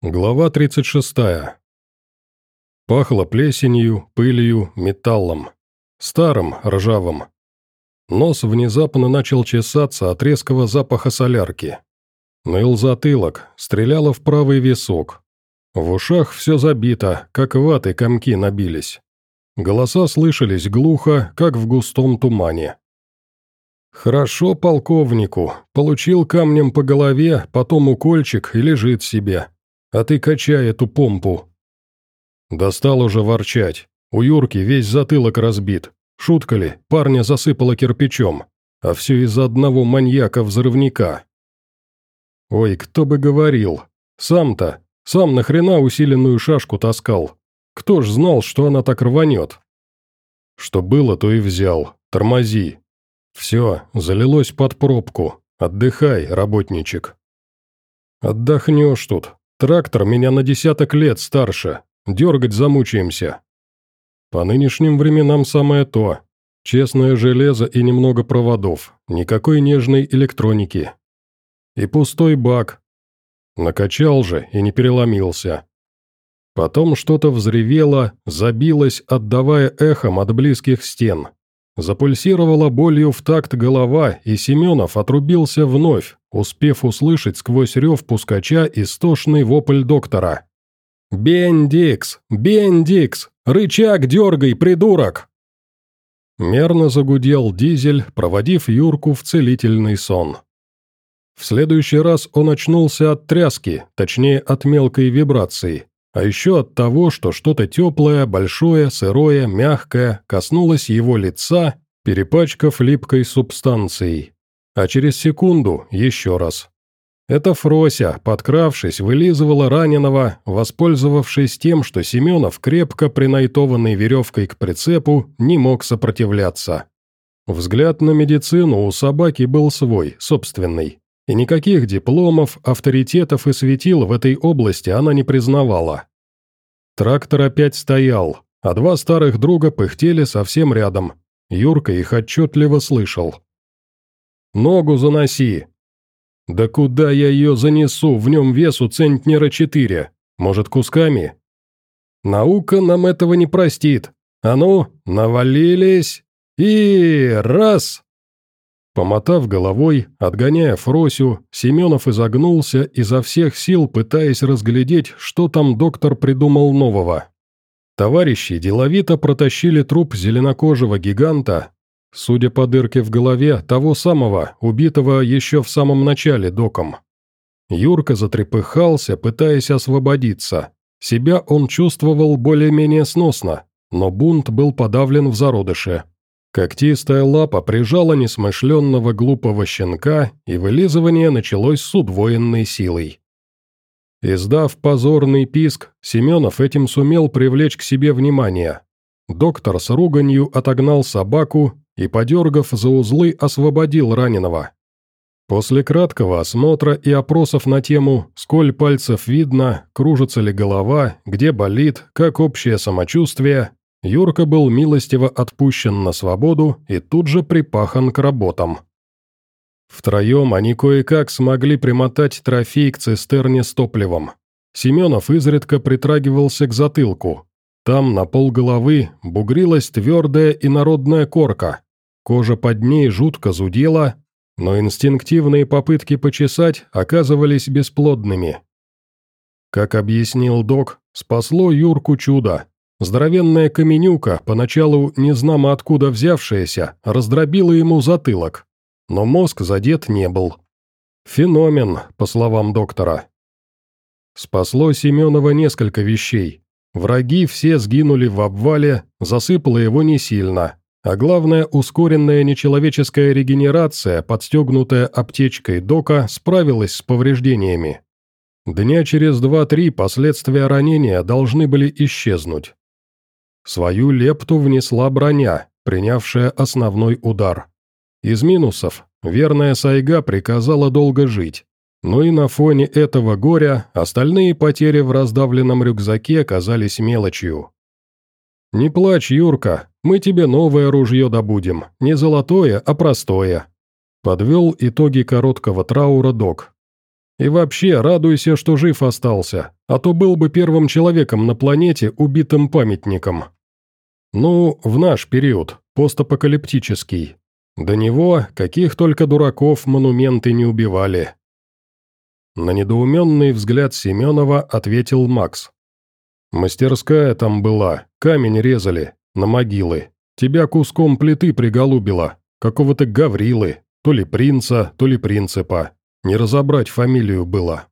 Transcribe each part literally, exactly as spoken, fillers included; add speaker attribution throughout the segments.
Speaker 1: Глава тридцать шестая. Пахло плесенью, пылью, металлом. Старым, ржавым. Нос внезапно начал чесаться от резкого запаха солярки. Ныл затылок, стреляло в правый висок. В ушах все забито, как ватой комки набились. Голоса слышались глухо, как в густом тумане. «Хорошо полковнику, получил камнем по голове, потом укольчик и лежит себе. А ты качай эту помпу». Достал уже ворчать. У Юрки весь затылок разбит. Шутка ли, парня засыпало кирпичом. А все из-за одного маньяка-взрывника. Ой, кто бы говорил. Сам-то, сам нахрена усиленную шашку таскал? Кто ж знал, что она так рванет? Что было, то и взял. Тормози. Все, залилось под пробку. Отдыхай, работничек. Отдохнешь тут. Трактор меня на десяток лет старше. Дергать замучаемся. По нынешним временам самое то. Честное железо и немного проводов. Никакой нежной электроники. И пустой бак. Накачал же и не переломился. Потом что-то взревело, забилось, отдавая эхом от близких стен. Запульсировала болью в такт голова, и Семенов отрубился вновь, успев услышать сквозь рев пускача истошный вопль доктора. «Бендикс! Бендикс! Рычаг дергай, придурок!» Мерно загудел дизель, проводив Юрку в целительный сон. В следующий раз он очнулся от тряски, точнее от мелкой вибрации, а еще от того, что что-то теплое, большое, сырое, мягкое коснулось его лица, перепачкав липкой субстанцией. А через секунду еще раз. Это Фрося, подкравшись, вылизывала раненого, воспользовавшись тем, что Семенов, крепко принайтованный веревкой к прицепу, не мог сопротивляться. Взгляд на медицину у собаки был свой, собственный. И никаких дипломов, авторитетов и светил в этой области она не признавала. Трактор опять стоял, а два старых друга пыхтели совсем рядом. Юрка их отчетливо слышал. «Ногу заноси!» «Да куда я ее занесу, в нем весу центнера четыре? Может, кусками?» «Наука нам этого не простит. А ну, навалились! И раз!» Помотав головой, отгоняя Фросю, Семенов изогнулся, изо всех сил пытаясь разглядеть, что там доктор придумал нового. Товарищи деловито протащили труп зеленокожего гиганта, судя по дырке в голове, того самого, убитого еще в самом начале доком. Юрка затрепыхался, пытаясь освободиться. Себя он чувствовал более-менее сносно, но бунт был подавлен в зародыше. Когтистая лапа прижала несмышленного глупого щенка, и вылизывание началось с удвоенной силой. Издав позорный писк, Семенов этим сумел привлечь к себе внимание. Доктор с руганью отогнал собаку и, подергав за узлы, освободил раненого. После краткого осмотра и опросов на тему «Сколь пальцев видно, кружится ли голова, где болит, как общее самочувствие», Юрка был милостиво отпущен на свободу и тут же припахан к работам. Втроем они кое-как смогли примотать трофей к цистерне с топливом. Семенов изредка притрагивался к затылку. Там на полголовы бугрилась твердая инородная корка. Кожа под ней жутко зудела, но инстинктивные попытки почесать оказывались бесплодными. Как объяснил док, спасло Юрку чудо. Здоровенная каменюка, поначалу незнамо откуда взявшаяся, раздробила ему затылок, но мозг задет не был. Феномен, по словам доктора. Спасло Семенова несколько вещей. Враги все сгинули в обвале, засыпало его не сильно, а главное, ускоренная нечеловеческая регенерация, подстегнутая аптечкой дока, справилась с повреждениями. Дня через два-три последствия ранения должны были исчезнуть. Свою лепту внесла броня, принявшая основной удар. Из минусов верная сайга приказала долго жить, но и на фоне этого горя остальные потери в раздавленном рюкзаке казались мелочью. «Не плачь, Юрка, мы тебе новое ружье добудем, не золотое, а простое», подвел итоги короткого траура док. И вообще, радуйся, что жив остался, а то был бы первым человеком на планете, убитым памятником. Ну, в наш период, постапокалиптический. До него каких только дураков монументы не убивали». На недоуменный взгляд Семенова ответил Макс. «Мастерская там была, камень резали, на могилы. Тебя куском плиты приголубило, какого-то Гаврилы, то ли принца, то ли принципа. Не разобрать фамилию было».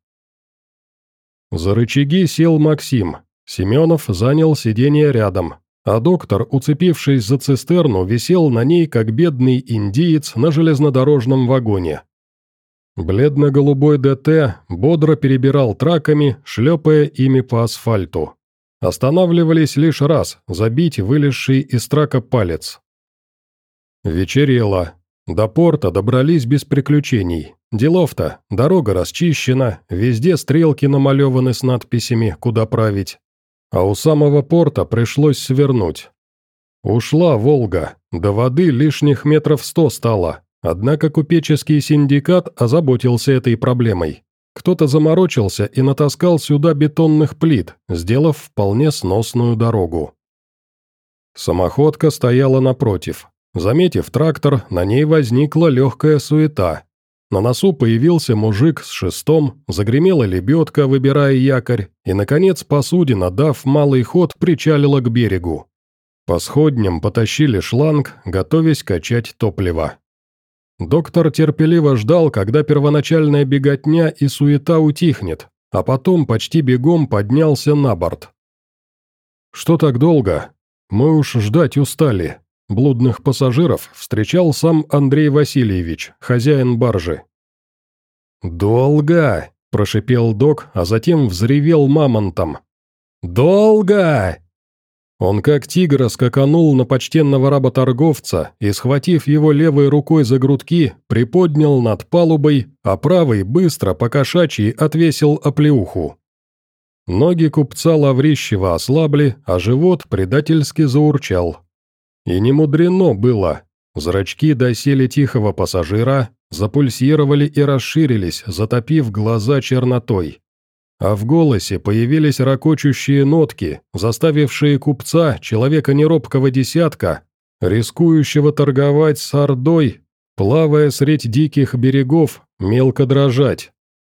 Speaker 1: За рычаги сел Максим. Семенов занял сиденье рядом, а доктор, уцепившись за цистерну, висел на ней, как бедный индиец на железнодорожном вагоне. Бледно-голубой ДТ бодро перебирал траками, шлепая ими по асфальту. Останавливались лишь раз, забить вылезший из трака палец. Вечерело. До порта добрались без приключений. Делов-то, дорога расчищена, везде стрелки намалеваны с надписями «Куда править». А у самого порта пришлось свернуть. Ушла «Волга», до воды лишних метров сто стало. Однако купеческий синдикат озаботился этой проблемой. Кто-то заморочился и натаскал сюда бетонных плит, сделав вполне сносную дорогу. Самоходка стояла напротив. Заметив трактор, на ней возникла легкая суета. На носу появился мужик с шестом, загремела лебедка, выбирая якорь, и, наконец, посудина, дав малый ход, причалила к берегу. По сходням потащили шланг, готовясь качать топливо. Доктор терпеливо ждал, когда первоначальная беготня и суета утихнет, а потом почти бегом поднялся на борт. «Что так долго? Мы уж ждать устали». Блудных пассажиров встречал сам Андрей Васильевич, хозяин баржи. «Долго!» – прошипел док, а затем взревел мамонтом. «Долго!» Он как тигр скаканул на почтенного работорговца и, схватив его левой рукой за грудки, приподнял над палубой, а правой быстро по кошачьи отвесил оплеуху. Ноги купца Лаврищева ослабли, а живот предательски заурчал. И не мудрено было. Зрачки доселе тихого пассажира запульсировали и расширились, затопив глаза чернотой. А в голосе появились ракочущие нотки, заставившие купца, человека неробкого десятка, рискующего торговать с ордой, плавая средь диких берегов, мелко дрожать.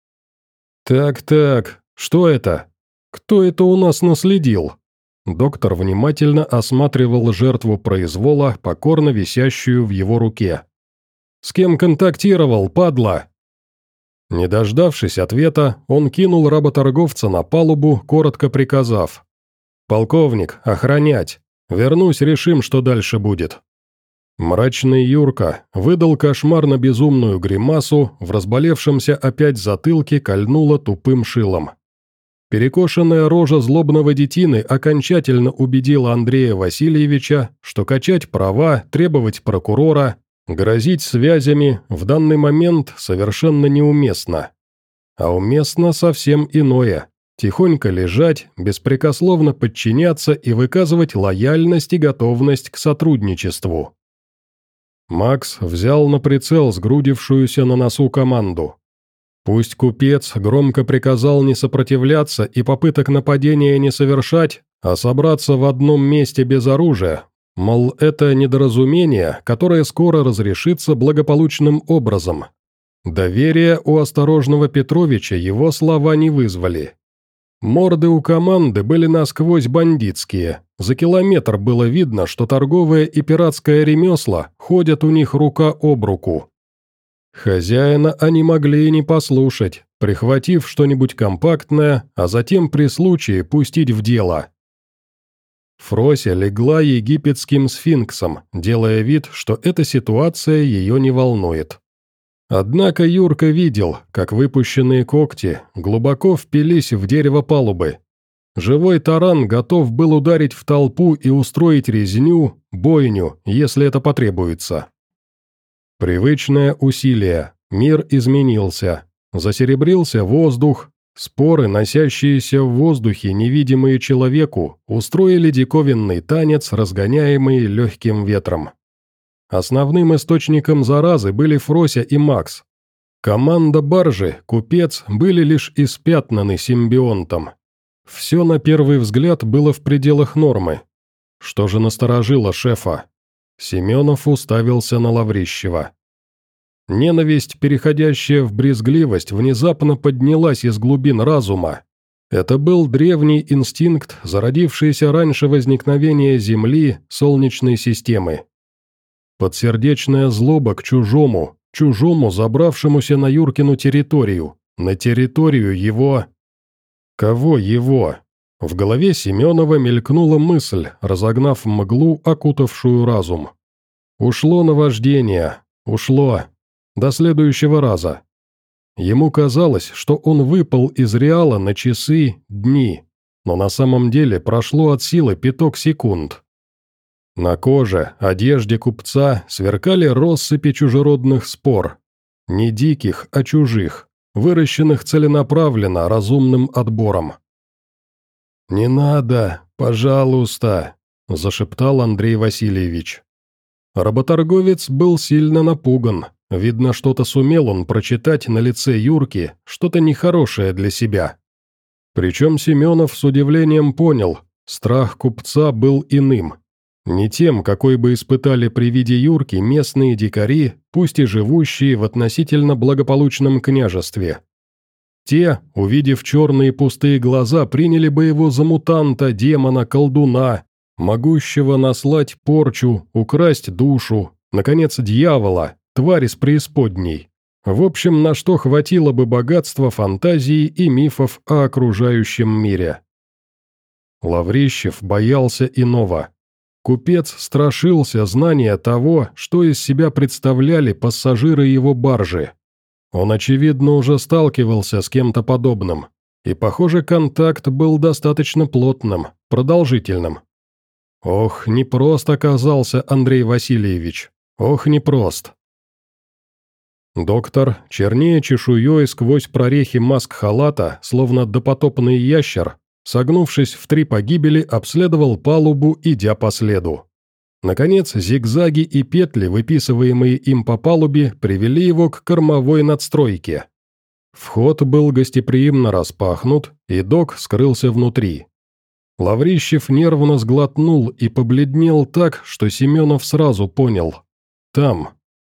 Speaker 1: «Так-так, что это? Кто это у нас наследил?» Доктор внимательно осматривал жертву произвола, покорно висящую в его руке. «С кем контактировал, падла?» Не дождавшись ответа, он кинул работорговца на палубу, коротко приказав: «Полковник, охранять! Вернусь, решим, что дальше будет». Мрачный Юрка выдал кошмарно-безумную гримасу, в разболевшемся опять затылке кольнуло тупым шилом. Перекошенная рожа злобного детины окончательно убедила Андрея Васильевича, что качать права, требовать прокурора, грозить связями в данный момент совершенно неуместно. А уместно совсем иное – тихонько лежать, беспрекословно подчиняться и выказывать лояльность и готовность к сотрудничеству. Макс взял на прицел сгрудившуюся на носу команду. Пусть купец громко приказал не сопротивляться и попыток нападения не совершать, а собраться в одном месте без оружия, мол, это недоразумение, которое скоро разрешится благополучным образом. Доверия у осторожного Петровича его слова не вызвали. Морды у команды были насквозь бандитские, за километр было видно, что торговое и пиратское ремесла ходят у них рука об руку. Хозяина они могли и не послушать, прихватив что-нибудь компактное, а затем при случае пустить в дело. Фрося легла египетским сфинксом, делая вид, что эта ситуация ее не волнует. Однако Юрка видел, как выпущенные когти глубоко впились в дерево палубы. Живой таран готов был ударить в толпу и устроить резню, бойню, если это потребуется. Привычное усилие. Мир изменился. Засеребрился воздух. Споры, носящиеся в воздухе, невидимые человеку, устроили диковинный танец, разгоняемый легким ветром. Основным источником заразы были Фрося и Макс. Команда баржи, купец были лишь испятнаны симбионтом. Все на первый взгляд было в пределах нормы. Что же насторожило шефа? Семенов уставился на Лаврищева. Ненависть, переходящая в брезгливость, внезапно поднялась из глубин разума. Это был древний инстинкт, зародившийся раньше возникновения Земли, Солнечной системы. Подсердечная злоба к чужому, чужому, забравшемуся на Юркину территорию, на территорию его... Кого его? В голове Семенова мелькнула мысль, разогнав мглу, окутавшую разум. Ушло наваждение, ушло. До следующего раза. Ему казалось, что он выпал из реала на часы, дни, но на самом деле прошло от силы пяток секунд. На коже, одежде купца сверкали россыпи чужеродных спор. Не диких, а чужих, выращенных целенаправленно, разумным отбором. «Не надо, пожалуйста», – зашептал Андрей Васильевич. Работорговец был сильно напуган. Видно, что-то сумел он прочитать на лице Юрки, что-то нехорошее для себя. Причем Семенов с удивлением понял, страх купца был иным. Не тем, какой бы испытали при виде Юрки местные дикари, пусть и живущие в относительно благополучном княжестве. Те, увидев черные пустые глаза, приняли бы его за мутанта, демона, колдуна, могущего наслать порчу, украсть душу, наконец, дьявола, тварь из преисподней. В общем, на что хватило бы богатства фантазии и мифов о окружающем мире. Лаврищев боялся иного. Купец страшился знания того, что из себя представляли пассажиры его баржи. Он, очевидно, уже сталкивался с кем-то подобным, и, похоже, контакт был достаточно плотным, продолжительным. Ох, непрост оказался Андрей Васильевич, ох, непрост. Доктор, чернее чешуей сквозь прорехи маск-халата, словно допотопный ящер, согнувшись в три погибели, обследовал палубу, идя по следу. Наконец, зигзаги и петли, выписываемые им по палубе, привели его к кормовой надстройке. Вход был гостеприимно распахнут, и док скрылся внутри. Лаврищев нервно сглотнул и побледнел так, что Семенов сразу понял. Там.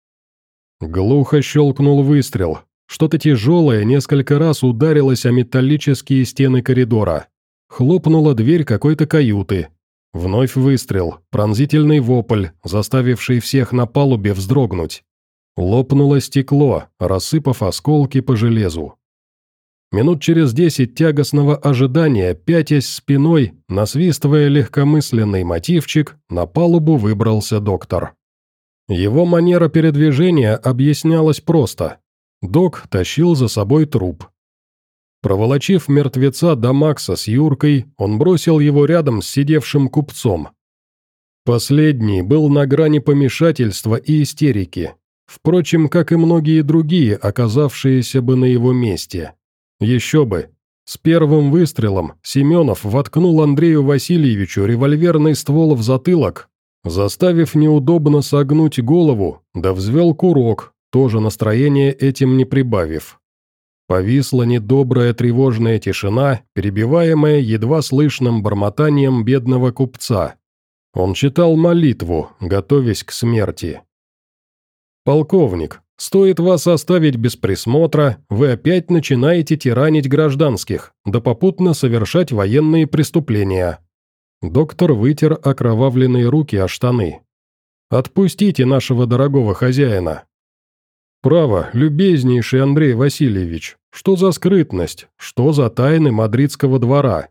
Speaker 1: Глухо щелкнул выстрел. Что-то тяжелое несколько раз ударилось о металлические стены коридора. Хлопнула дверь какой-то каюты. Вновь выстрел, пронзительный вопль, заставивший всех на палубе вздрогнуть. Лопнуло стекло, рассыпав осколки по железу. Минут через десять тягостного ожидания, пятясь спиной, насвистывая легкомысленный мотивчик, на палубу выбрался доктор. Его манера передвижения объяснялась просто. Док тащил за собой труп. Проволочив мертвеца до Макса с Юркой, он бросил его рядом с сидевшим купцом. Последний был на грани помешательства и истерики, впрочем, как и многие другие, оказавшиеся бы на его месте. Еще бы. С первым выстрелом Семенов воткнул Андрею Васильевичу револьверный ствол в затылок, заставив неудобно согнуть голову, да взвел курок, тоже настроение этим не прибавив. Повисла недобрая тревожная тишина, перебиваемая едва слышным бормотанием бедного купца. Он читал молитву, готовясь к смерти. «Полковник, стоит вас оставить без присмотра, вы опять начинаете тиранить гражданских, да попутно совершать военные преступления». Доктор вытер окровавленные руки о штаны. «Отпустите нашего дорогого хозяина». «Право, любезнейший Андрей Васильевич, что за скрытность, что за тайны мадридского двора?»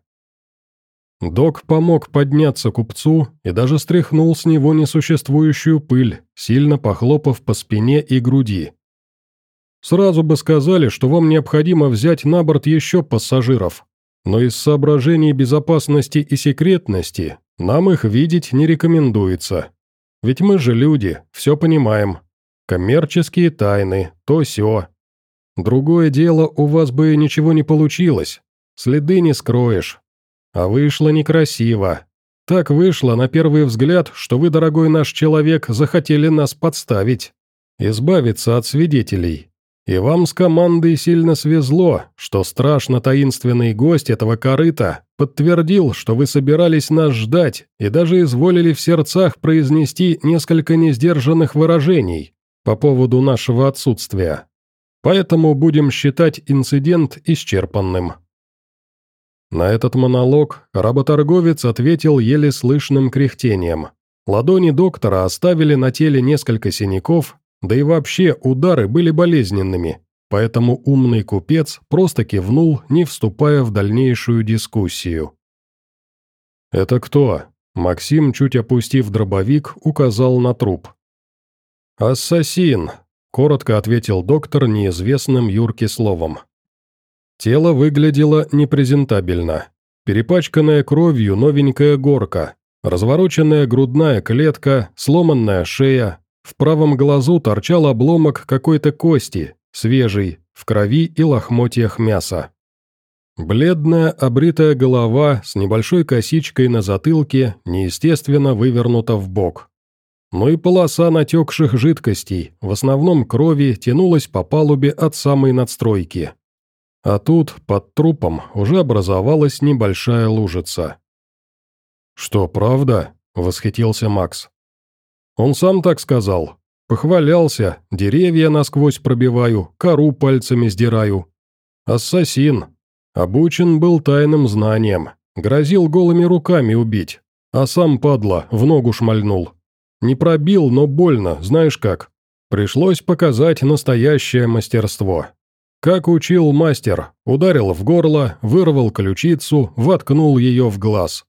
Speaker 1: Док помог подняться купцу и даже стряхнул с него несуществующую пыль, сильно похлопав по спине и груди. «Сразу бы сказали, что вам необходимо взять на борт еще пассажиров, но из соображений безопасности и секретности нам их видеть не рекомендуется. Ведь мы же люди, все понимаем. Коммерческие тайны, то-сё. Другое дело, у вас бы ничего не получилось, следы не скроешь. А вышло некрасиво. Так вышло, на первый взгляд, что вы, дорогой наш человек, захотели нас подставить, избавиться от свидетелей. И вам с командой сильно свезло, что страшно таинственный гость этого корыта подтвердил, что вы собирались нас ждать и даже изволили в сердцах произнести несколько несдержанных выражений по поводу нашего отсутствия. Поэтому будем считать инцидент исчерпанным». На этот монолог работорговец ответил еле слышным кряхтением. Ладони доктора оставили на теле несколько синяков, да и вообще удары были болезненными, поэтому умный купец просто кивнул, не вступая в дальнейшую дискуссию. «Это кто?» – Максим, чуть опустив дробовик, указал на труп. «Ассасин», – коротко ответил доктор неизвестным Юрке словом. Тело выглядело непрезентабельно. Перепачканная кровью новенькая горка, развороченная грудная клетка, сломанная шея, в правом глазу торчал обломок какой-то кости, свежий, в крови и лохмотьях мяса. Бледная, обритая голова с небольшой косичкой на затылке неестественно вывернута вбок. Ну и полоса натекших жидкостей, в основном крови, тянулась по палубе от самой надстройки. А тут, под трупом, уже образовалась небольшая лужица. «Что, правда?» – восхитился Макс. «Он сам так сказал. Похвалялся, деревья насквозь пробиваю, кору пальцами сдираю. Ассасин. Обучен был тайным знаниям, грозил голыми руками убить, а сам, падла, в ногу шмальнул. Не пробил, но больно, знаешь как. Пришлось показать настоящее мастерство. Как учил мастер, ударил в горло, вырвал ключицу, воткнул ее в глаз».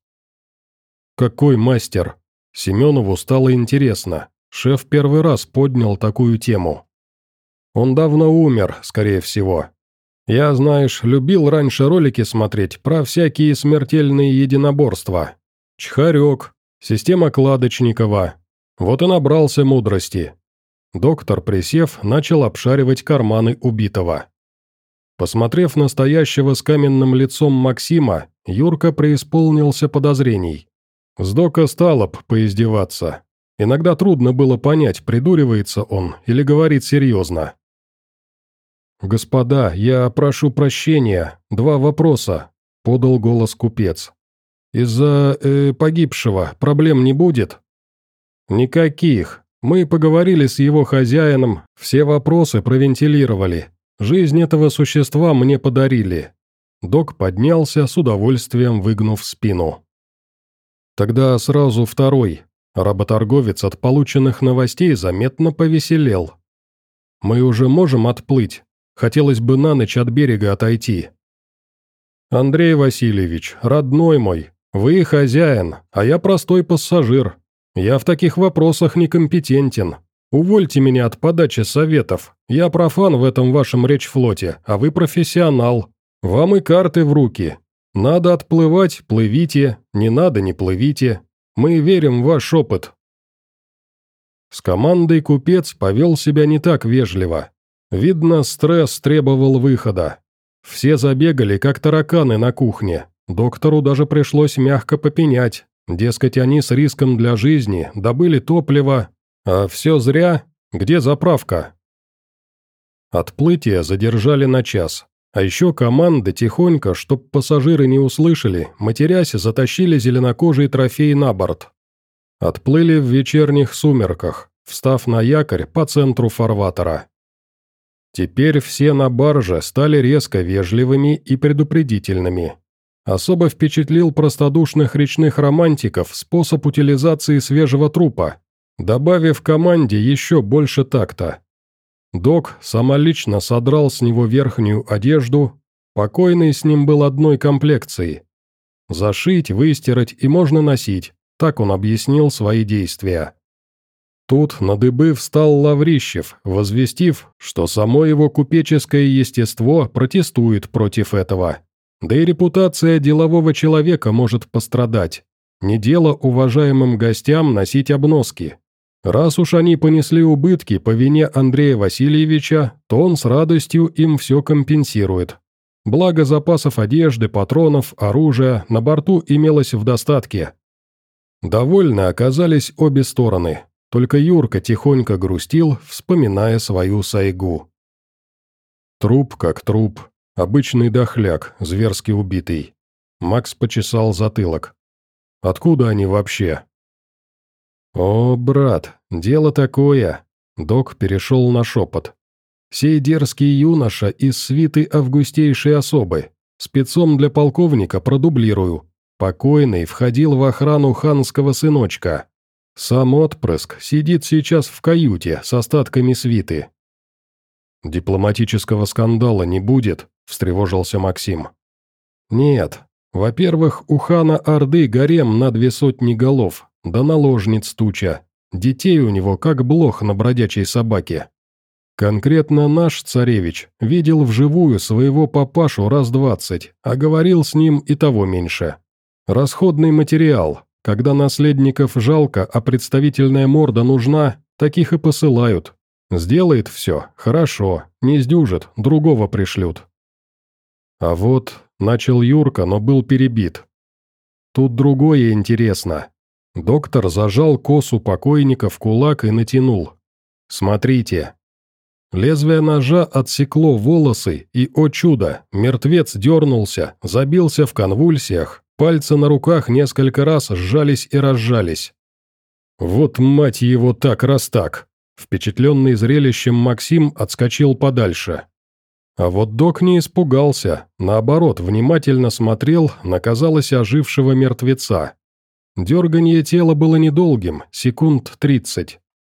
Speaker 1: «Какой мастер?» Семенову стало интересно. Шеф первый раз поднял такую тему. «Он давно умер, скорее всего. Я, знаешь, любил раньше ролики смотреть про всякие смертельные единоборства. Чхарек, система Кладочникова. Вот и набрался мудрости». Доктор, присев, начал обшаривать карманы убитого. Посмотрев на стоящего с каменным лицом Максима, Юрка преисполнился подозрений. С дока стало б поиздеваться. Иногда трудно было понять, придуривается он или говорит серьезно. «Господа, я прошу прощения, два вопроса», — подал голос купец. «Из-за э, погибшего проблем не будет?» «Никаких. Мы поговорили с его хозяином, все вопросы провентилировали. Жизнь этого существа мне подарили». Док поднялся, с удовольствием выгнув спину. «Тогда сразу второй». Работорговец от полученных новостей заметно повеселел. «Мы уже можем отплыть? Хотелось бы на ночь от берега отойти». «Андрей Васильевич, родной мой, вы хозяин, а я простой пассажир. Я в таких вопросах некомпетентен. Увольте меня от подачи советов. Я профан в этом вашем речфлоте, а вы профессионал. Вам и карты в руки. Надо отплывать – плывите, не надо – не плывите. Мы верим в ваш опыт». С командой купец повел себя не так вежливо. Видно, стресс требовал выхода. Все забегали, как тараканы на кухне. Доктору даже пришлось мягко попенять. Дескать, они с риском для жизни добыли топливо, а все зря. Где заправка? Отплытие задержали на час. А еще команда тихонько, чтоб пассажиры не услышали, матерясь, затащили зеленокожий трофей на борт. Отплыли в вечерних сумерках, встав на якорь по центру фарватера. Теперь все на барже стали резко вежливыми и предупредительными. Особо впечатлил простодушных речных романтиков способ утилизации свежего трупа, добавив команде еще больше такта. Док самолично содрал с него верхнюю одежду, покойный с ним был одной комплекции. Зашить, выстирать и можно носить, так он объяснил свои действия. Тут на дыбы встал Лаврищев, возвестив, что само его купеческое естество протестует против этого. Да и репутация делового человека может пострадать. Не дело уважаемым гостям носить обноски. Раз уж они понесли убытки по вине Андрея Васильевича, то он с радостью им все компенсирует. Благо запасов одежды, патронов, оружия на борту имелось в достатке. Довольны оказались обе стороны, только Юрка тихонько грустил, вспоминая свою сайгу. Труп как труп, обычный дохляк, зверски убитый. Макс почесал затылок. Откуда они вообще? О, брат, дело такое. Док перешел на шепот. Сей дерзкий юноша из свиты августейшей особы. Спецом для полковника продублирую. Покойный входил в охрану ханского сыночка. Сам отпрыск сидит сейчас в каюте с остатками свиты. «Дипломатического скандала не будет?» – встревожился Максим. «Нет. Во-первых, у хана Орды гарем на две сотни голов, да наложниц туча. Детей у него как блох на бродячей собаке. Конкретно наш царевич видел вживую своего папашу раз двадцать, а говорил с ним и того меньше. Расходный материал. Когда наследников жалко, а представительная морда нужна, таких и посылают. Сделает все, хорошо, не сдюжит, другого пришлют». А вот, начал Юрка, но был перебит. Тут другое интересно. Доктор зажал косу покойника в кулак и натянул. «Смотрите». Лезвие ножа отсекло волосы, и, о чудо, мертвец дернулся, забился в конвульсиях, пальцы на руках несколько раз сжались и разжались. «Вот мать его так раз так!» Впечатленный зрелищем Максим отскочил подальше. А вот док не испугался, наоборот, внимательно смотрел на, казалось, ожившего мертвеца. Дерганье тела было недолгим, секунд тридцать.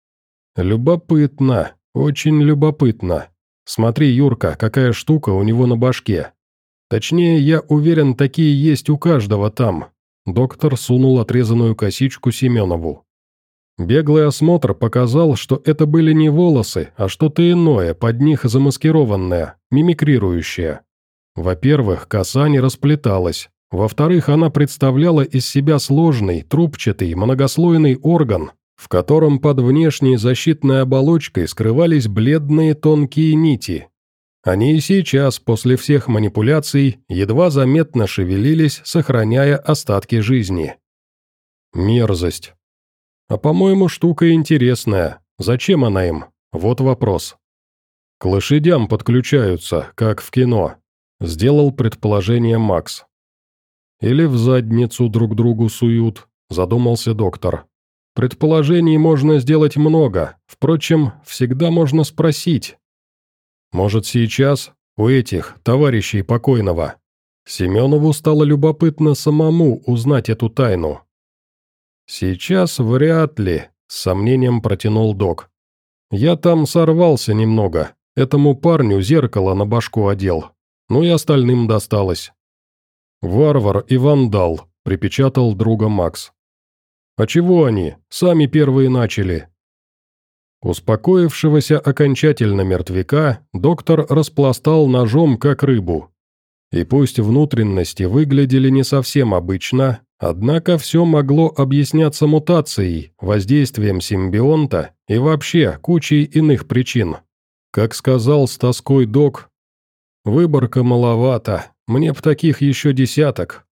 Speaker 1: Любопытно, очень любопытно. Смотри, Юрка, какая штука у него на башке. Точнее, я уверен, такие есть у каждого там. Доктор сунул отрезанную косичку Семенову. Беглый осмотр показал, что это были не волосы, а что-то иное, под них замаскированное, мимикрирующее. Во-первых, коса не расплеталась. Во-вторых, она представляла из себя сложный, трубчатый, многослойный орган, в котором под внешней защитной оболочкой скрывались бледные тонкие нити. Они и сейчас, после всех манипуляций, едва заметно шевелились, сохраняя остатки жизни. Мерзость. А по-моему, штука интересная. Зачем она им? Вот вопрос. К лошадям подключаются, как в кино. Сделал предположение Макс. Или в задницу друг другу суют, задумался доктор. Предположений можно сделать много, впрочем, всегда можно спросить. Может, сейчас у этих товарищей покойного? Семенову стало любопытно самому узнать эту тайну. «Сейчас вряд ли», — с сомнением протянул док. «Я там сорвался немного, этому парню зеркало на башку одел, ну и остальным досталось». «Варвар и вандал», — припечатал друга Макс. «А чего они? Сами первые начали». Успокоившегося окончательно мертвяка доктор распластал ножом, как рыбу. И пусть внутренности выглядели не совсем обычно, однако все могло объясняться мутацией, воздействием симбионта и вообще кучей иных причин. Как сказал с тоской док, «Выборка маловато, мне б таких еще десяток».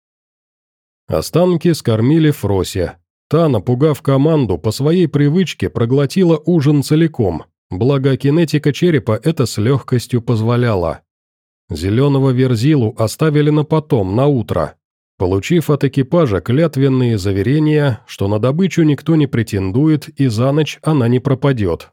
Speaker 1: Останки скормили Фросе. Та, напугав команду, по своей привычке проглотила ужин целиком, благо кинетика черепа это с легкостью позволяла. Зеленого верзилу оставили на потом, на утро, получив от экипажа клятвенные заверения, что на добычу никто не претендует и за ночь она не пропадет.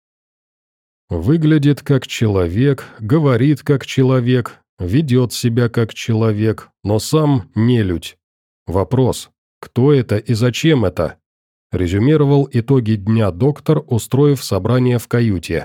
Speaker 1: Выглядит как человек, говорит как человек, ведет себя как человек, но сам нелюдь. Вопрос, кто это и зачем это? Резюмировал итоги дня доктор, устроив собрание в каюте.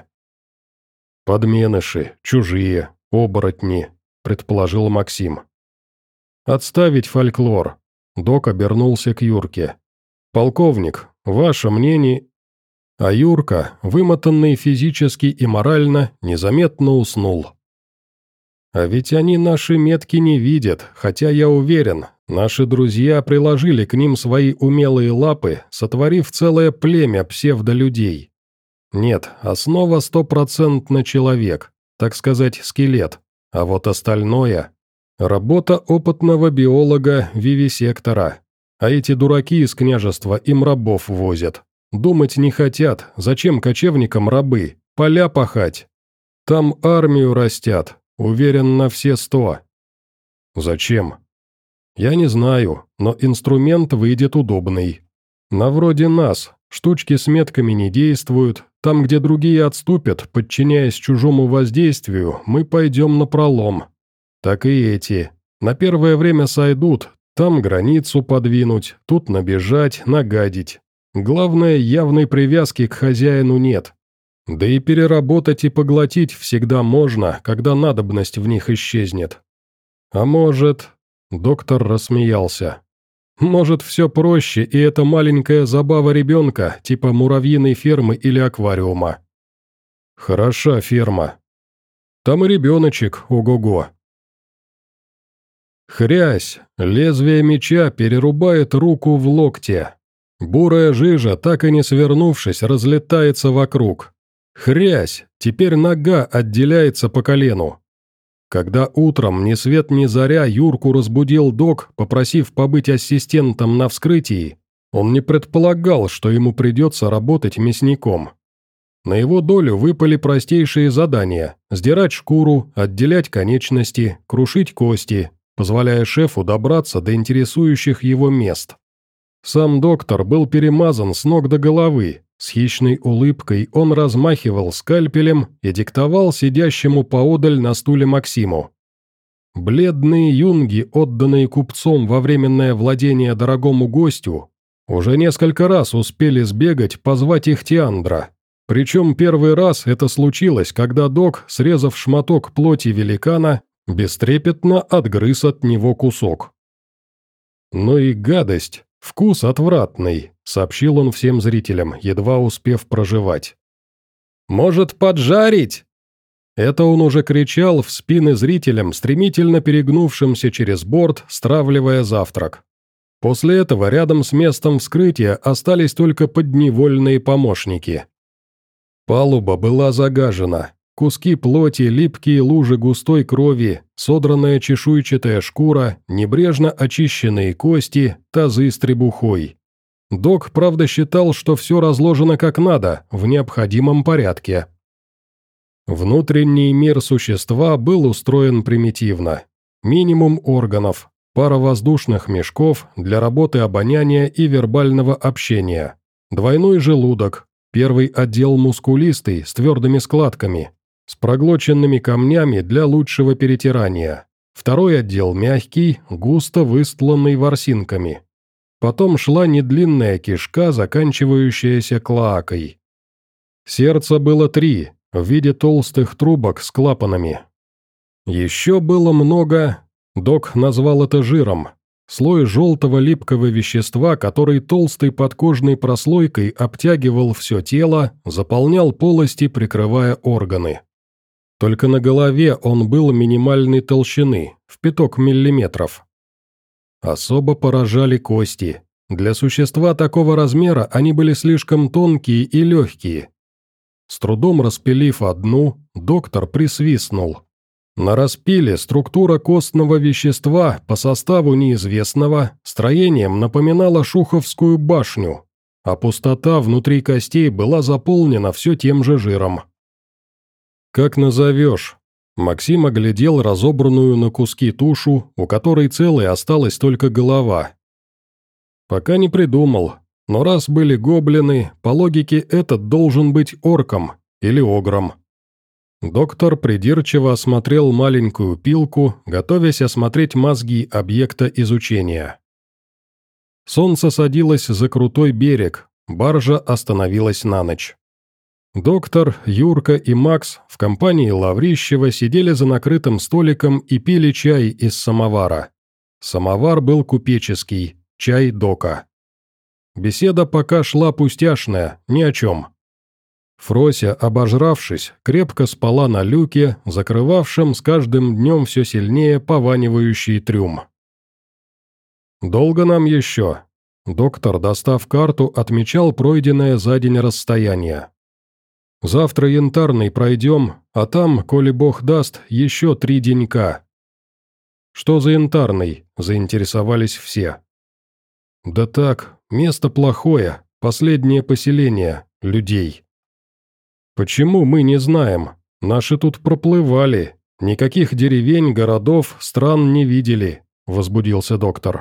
Speaker 1: «Подменыши, чужие, оборотни», — предположил Максим. «Отставить фольклор», — док обернулся к Юрке. «Полковник, ваше мнение...» А Юрка, вымотанный физически и морально, незаметно уснул. «А ведь они наши метки не видят, хотя я уверен, наши друзья приложили к ним свои умелые лапы, сотворив целое племя псевдолюдей. Нет, основа стопроцентно человек, так сказать, скелет, а вот остальное – работа опытного биолога вивисектора. А эти дураки из княжества им рабов возят. Думать не хотят, зачем кочевникам рабы, поля пахать. Там армию растят, уверен, на все сто». «Зачем?» «Я не знаю, но инструмент выйдет удобный. На вроде нас, штучки с метками не действуют, там, где другие отступят, подчиняясь чужому воздействию, мы пойдем напролом. Так и эти. На первое время сойдут, там границу подвинуть, тут набежать, нагадить. Главное, явной привязки к хозяину нет. Да и переработать и поглотить всегда можно, когда надобность в них исчезнет. А может...» Доктор рассмеялся. «Может, все проще, и это маленькая забава ребенка, типа муравьиной фермы или аквариума». «Хороша ферма. Там и ребеночек, ого-го». Хрясь! Лезвие меча перерубает руку в локте. Бурая жижа, так и не свернувшись, разлетается вокруг. Хрясь! Теперь нога отделяется по колену. Когда утром ни свет ни заря Юрку разбудил док, попросив побыть ассистентом на вскрытии, он не предполагал, что ему придется работать мясником. На его долю выпали простейшие задания – сдирать шкуру, отделять конечности, крушить кости, позволяя шефу добраться до интересующих его мест. Сам доктор был перемазан с ног до головы. С хищной улыбкой он размахивал скальпелем и диктовал сидящему поодаль на стуле Максиму. Бледные юнги, отданные купцом во временное владение дорогому гостю, уже несколько раз успели сбегать, позвать их Тиандра. Причем первый раз это случилось, когда док, срезав шматок плоти великана, бестрепетно отгрыз от него кусок. «Ну и гадость! Вкус отвратный», — сообщил он всем зрителям, едва успев прожевать. «Может, поджарить?» Это он уже кричал в спины зрителям, стремительно перегнувшимся через борт, стравливая завтрак. После этого рядом с местом вскрытия остались только подневольные помощники. Палуба была загажена. Куски плоти, липкие лужи густой крови, содранная чешуйчатая шкура, небрежно очищенные кости, тазы с требухой. Док, правда, считал, что все разложено как надо, в необходимом порядке. Внутренний мир существа был устроен примитивно. Минимум органов, пара воздушных мешков для работы обоняния и вербального общения, двойной желудок, первый отдел мускулистый с твердыми складками, с проглоченными камнями для лучшего перетирания. Второй отдел мягкий, густо выстланный ворсинками. Потом шла недлинная кишка, заканчивающаяся клоакой. Сердца было три, в виде толстых трубок с клапанами. Еще было много, док назвал это жиром, слой желтого липкого вещества, который толстой подкожной прослойкой обтягивал все тело, заполнял полости, прикрывая органы. Только на голове он был минимальной толщины, в пяток миллиметров. Особо поражали кости. Для существа такого размера они были слишком тонкие и легкие. С трудом распилив одну, доктор присвистнул. На распиле структура костного вещества по составу неизвестного строением напоминала Шуховскую башню, а пустота внутри костей была заполнена все тем же жиром. «Как назовешь?» Максим оглядел разобранную на куски тушу, у которой целой осталась только голова. «Пока не придумал, но раз были гоблины, по логике этот должен быть орком или огром». Доктор придирчиво осмотрел маленькую пилку, готовясь осмотреть мозги объекта изучения. Солнце садилось за крутой берег, баржа остановилась на ночь. Доктор, Юрка и Макс в компании Лаврищева сидели за накрытым столиком и пили чай из самовара. Самовар был купеческий, чай дока. Беседа пока шла пустяшная, ни о чем. Фрося, обожравшись, крепко спала на люке, закрывавшем с каждым днем все сильнее пованивающий трюм. «Долго нам еще?» Доктор, достав карту, отмечал пройденное за день расстояние. «Завтра Янтарный пройдем, а там, коли бог даст, еще три денька». «Что за Янтарный?» – заинтересовались все. «Да так, место плохое, последнее поселение, людей». «Почему мы не знаем?» Наши тут проплывали, никаких деревень, городов, стран не видели», — возбудился доктор.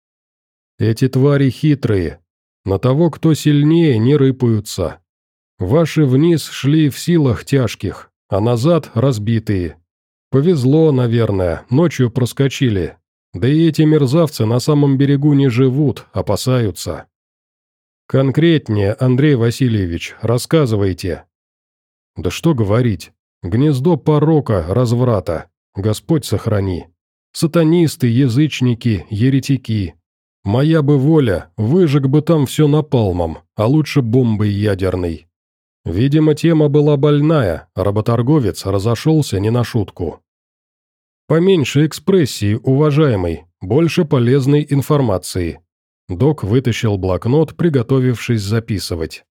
Speaker 1: «Эти твари хитрые, на того, кто сильнее, не рыпаются. Ваши вниз шли в силах тяжких, а назад разбитые. Повезло, наверное, ночью проскочили. Да и эти мерзавцы на самом берегу не живут, опасаются». «Конкретнее, Андрей Васильевич, рассказывайте». «Да что говорить. Гнездо порока, разврата. Господь сохрани. Сатанисты, язычники, еретики. Моя бы воля, выжег бы там все напалмом, а лучше бомбой ядерной. Видимо, тема была больная, работорговец разошелся не на шутку. Поменьше экспрессии, уважаемый, больше полезной информации». Док вытащил блокнот, приготовившись записывать.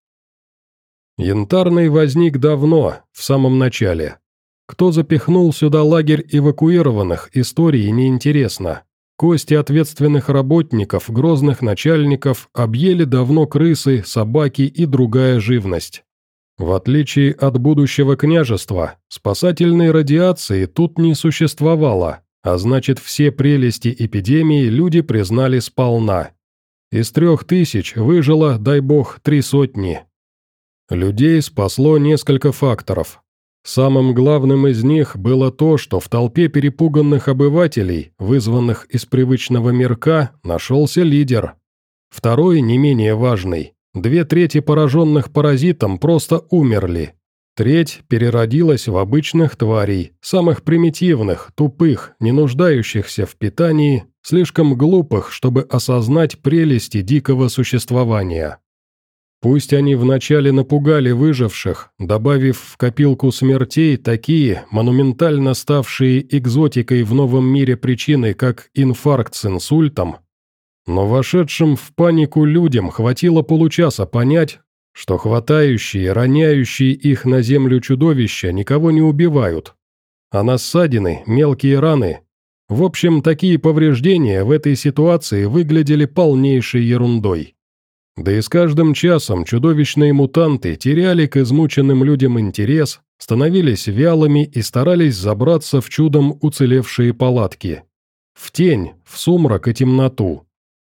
Speaker 1: Янтарный возник давно, в самом начале. Кто запихнул сюда лагерь эвакуированных, истории неинтересно. Кости ответственных работников, грозных начальников объели давно крысы, собаки и другая живность. В отличие от будущего княжества, спасательной радиации тут не существовало, а значит, все прелести эпидемии люди признали сполна. Из трех тысяч выжило, дай бог, три сотни. Людей спасло несколько факторов. Самым главным из них было то, что в толпе перепуганных обывателей, вызванных из привычного мирка, нашелся лидер. Второй, не менее важный, две трети пораженных паразитом просто умерли. Треть переродилась в обычных тварей, самых примитивных, тупых, не нуждающихся в питании, слишком глупых, чтобы осознать прелести дикого существования. Пусть они вначале напугали выживших, добавив в копилку смертей такие, монументально ставшие экзотикой в новом мире причины, как инфаркт с инсультом, но вошедшим в панику людям хватило получаса понять, что хватающие, роняющие их на землю чудовища никого не убивают, а на ссадины, мелкие раны. В общем, такие повреждения в этой ситуации выглядели полнейшей ерундой. Да и с каждым часом чудовищные мутанты теряли к измученным людям интерес, становились вялыми и старались забраться в чудом уцелевшие палатки. В тень, в сумрак и темноту.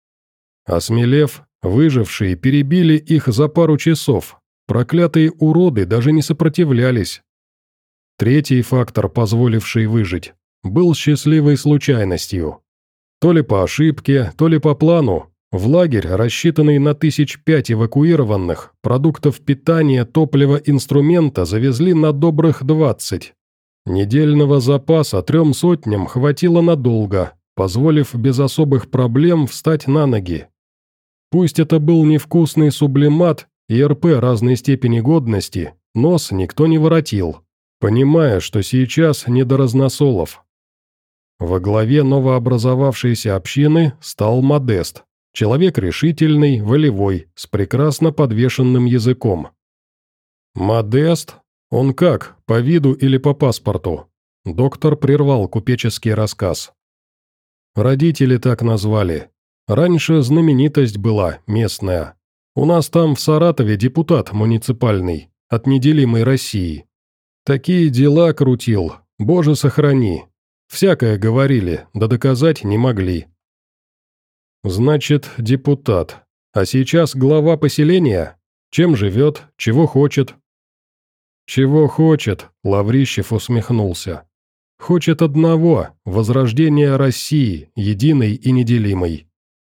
Speaker 1: Осмелев, выжившие перебили их за пару часов, проклятые уроды даже не сопротивлялись. Третий фактор, позволивший выжить, был счастливой случайностью. То ли по ошибке, то ли по плану, в лагерь, рассчитанный на тысяч пять эвакуированных, продуктов питания, топлива, инструмента завезли на добрых двадцать. Недельного запаса трем сотням хватило надолго, позволив без особых проблем встать на ноги. Пусть это был невкусный сублимат и эр пэ разной степени годности, нос никто не воротил, понимая, что сейчас не до разносолов. Во главе новообразовавшейся общины стал Модест, человек решительный, волевой, с прекрасно подвешенным языком. «Модест? Он как, по виду или по паспорту?» Доктор прервал купеческий рассказ. «Родители так назвали. Раньше знаменитость была, местная. У нас там в Саратове депутат муниципальный, от неделимой России. Такие дела крутил, боже сохрани. Всякое говорили, да доказать не могли». «Значит, депутат. А сейчас глава поселения? Чем живет, чего хочет?» «Чего хочет?» — Лаврищев усмехнулся. «Хочет одного — возрождения России, единой и неделимой».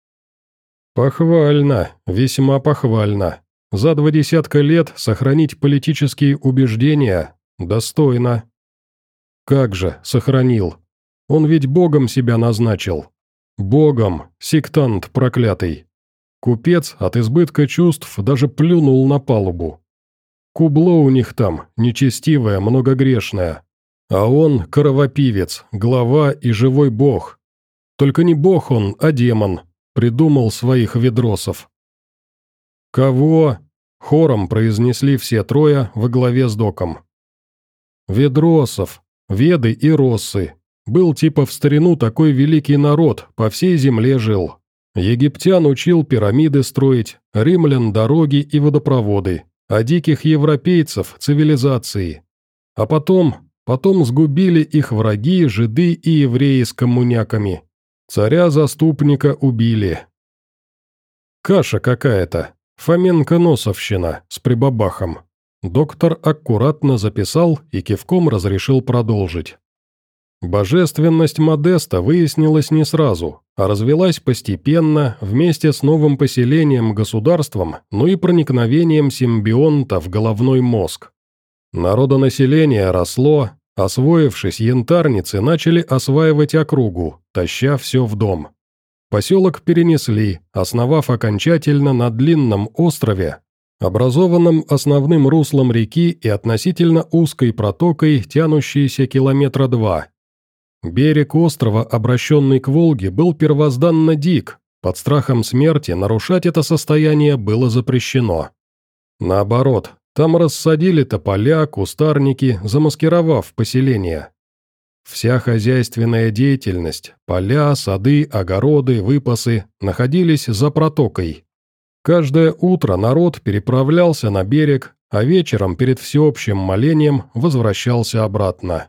Speaker 1: «Похвально, весьма похвально. За два десятка лет сохранить политические убеждения достойно». «Как же, сохранил. Он ведь богом себя назначил. Богом, сектант проклятый. Купец от избытка чувств даже плюнул на палубу. Кубло у них там, нечестивое, многогрешное. А он кровопивец, глава и живой бог. Только не бог он, а демон. Придумал своих ведросов». «Кого?» — хором произнесли все трое во главе с доком. «Ведросов, веды и россы. Был типа в старину такой великий народ, по всей земле жил. Египтян учил пирамиды строить, римлян дороги и водопроводы, а диких европейцев – цивилизации. А потом потом сгубили их враги, жиды и евреи с коммуняками. Царя-заступника убили. Каша какая-то, Фоменко-носовщина с прибабахом. Доктор аккуратно записал и кивком разрешил продолжить. Божественность Модеста выяснилась не сразу, а развилась постепенно вместе с новым поселением-государством, ну и проникновением симбионта в головной мозг. Народонаселение росло, освоившись, янтарницы начали осваивать округу, таща все в дом. Поселок перенесли, основав окончательно на длинном острове, образованном основным руслом реки и относительно узкой протокой, тянущейся километра два. Берег острова, обращенный к Волге, был первозданно дик, под страхом смерти нарушать это состояние было запрещено. Наоборот, там рассадили тополя, кустарники, замаскировав поселение. Вся хозяйственная деятельность, поля, сады, огороды, выпасы, находились за протокой. Каждое утро народ переправлялся на берег, а вечером перед всеобщим молением возвращался обратно.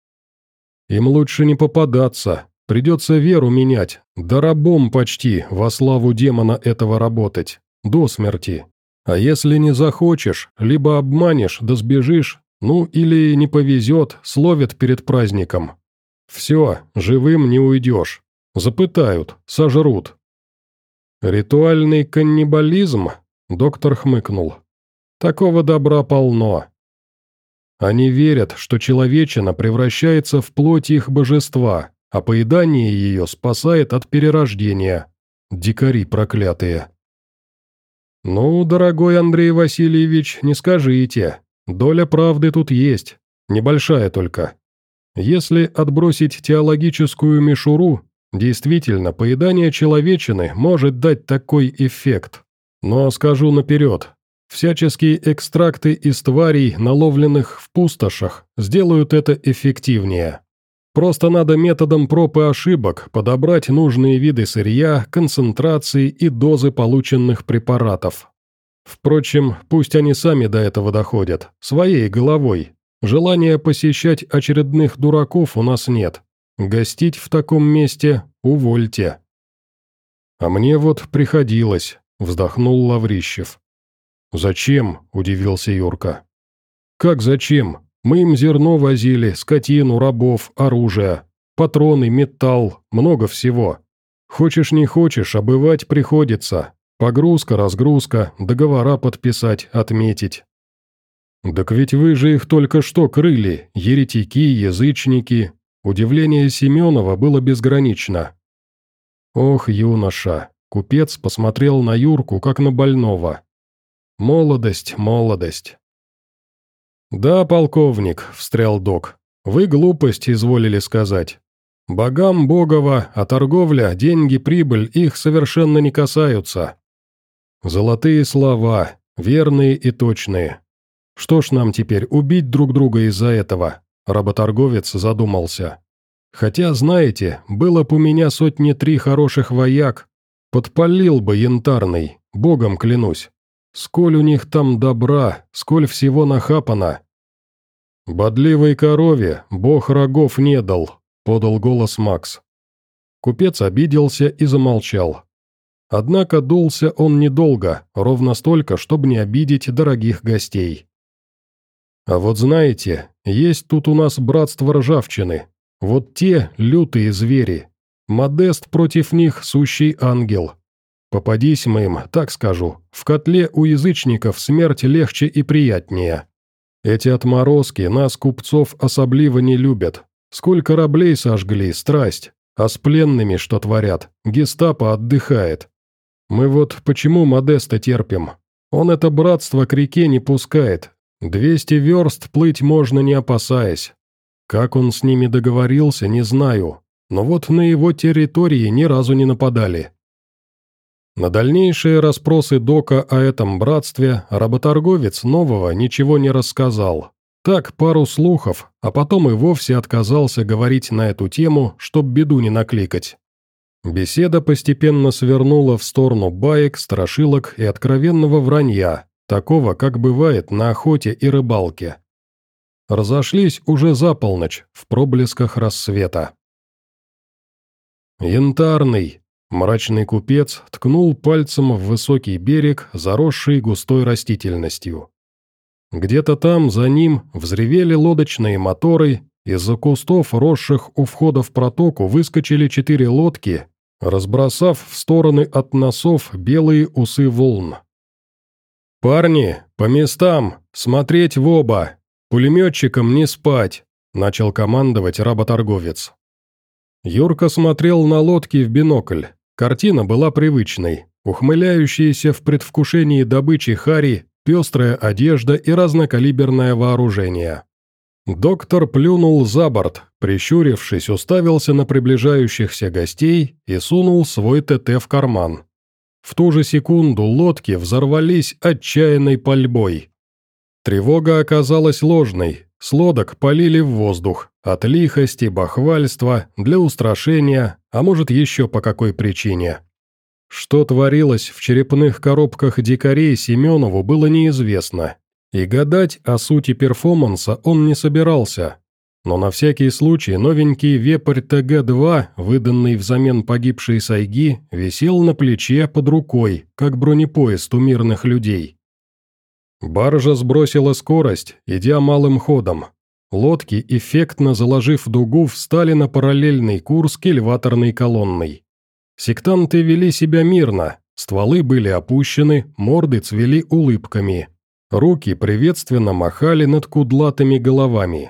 Speaker 1: Им лучше не попадаться, придется веру менять, да рабом почти во славу демона этого работать, до смерти. А если не захочешь, либо обманешь да сбежишь, ну или не повезет, словят перед праздником. Все, живым не уйдешь. Запытают, сожрут. Ритуальный каннибализм? Доктор хмыкнул. Такого добра полно. Они верят, что человечина превращается в плоть их божества, а поедание ее спасает от перерождения. Дикари проклятые. Ну, дорогой Андрей Васильевич, не скажите. Доля правды тут есть, небольшая только. Если отбросить теологическую мишуру, действительно, поедание человечины может дать такой эффект. Но скажу наперед, всяческие экстракты из тварей, наловленных в пустошах, сделают это эффективнее. Просто надо методом проб и ошибок подобрать нужные виды сырья, концентрации и дозы полученных препаратов. Впрочем, пусть они сами до этого доходят, своей головой. Желания посещать очередных дураков у нас нет. Гостить в таком месте увольте. А мне вот приходилось, вздохнул Лаврищев. «Зачем?» – удивился Юрка. «Как зачем? Мы им зерно возили, скотину, рабов, оружие, патроны, металл, много всего. Хочешь не хочешь, а бывать приходится. Погрузка, разгрузка, договора подписать, отметить». «Так ведь вы же их только что крыли, еретики, язычники». Удивление Семенова было безгранично. «Ох, юноша!» – купец посмотрел на Юрку, как на больного. «Молодость, молодость». «Да, полковник», – встрял док, – «вы глупость изволили сказать. Богам богово, а торговля, деньги, прибыль их совершенно не касаются». Золотые слова, верные и точные. Что ж нам теперь, убить друг друга из-за этого? Работорговец задумался. Хотя, знаете, было б у меня сотни три хороших вояк, подпалил бы янтарный, богом клянусь. Сколь у них там добра, сколь всего нахапано. «Бодливой корове бог рогов не дал», — подал голос Макс. Купец обиделся и замолчал. Однако дулся он недолго, ровно столько, чтобы не обидеть дорогих гостей. «А вот знаете, есть тут у нас братство ржавчины. Вот те лютые звери. Модест против них сущий ангел. Попадись мы им, так скажу, в котле у язычников смерть легче и приятнее. Эти отморозки нас, купцов, особливо не любят. Сколько кораблей сожгли, страсть, а с пленными что творят, гестапо отдыхает. Мы вот почему Модеста терпим? Он это братство к реке не пускает. Двести верст плыть можно, не опасаясь. Как он с ними договорился, не знаю, но вот на его территории ни разу не нападали». На дальнейшие расспросы Дока о этом братстве работорговец нового ничего не рассказал. Так, пару слухов, а потом и вовсе отказался говорить на эту тему, чтоб беду не накликать. Беседа постепенно свернула в сторону баек, страшилок и откровенного вранья, такого, как бывает на охоте и рыбалке. разошлись уже за полночь, в проблесках рассвета. «Янтарный!» – мрачный купец ткнул пальцем в высокий берег, заросший густой растительностью. Где-то там, за ним, взревели лодочные моторы, из-за кустов, росших у входа в протоку, выскочили четыре лодки, разбросав в стороны от носов белые усы волн. «Парни, по местам, смотреть в оба, пулеметчикам не спать», – начал командовать работорговец. Юрка смотрел на лодки в бинокль. Картина была привычной. Ухмыляющиеся в предвкушении добычи хари, пестрая одежда и разнокалиберное вооружение. Доктор плюнул за борт, прищурившись, уставился на приближающихся гостей и сунул свой ТТ в карман. В ту же секунду лодки взорвались отчаянной пальбой. Тревога оказалась ложной, с лодок полили в воздух, от лихости, бахвальства, для устрашения, а может еще по какой причине. Что творилось в черепных коробках дикарей Семенову было неизвестно, и гадать о сути перформанса он не собирался. Но на всякий случай новенький вепрь Т Г два, выданный взамен погибшей Сайги, висел на плече под рукой, как бронепоезд у мирных людей. Баржа сбросила скорость, идя малым ходом. Лодки, эффектно заложив дугу, встали на параллельный курс к элеваторной колонной. Сектанты вели себя мирно, стволы были опущены, морды цвели улыбками. Руки приветственно махали над кудлатыми головами.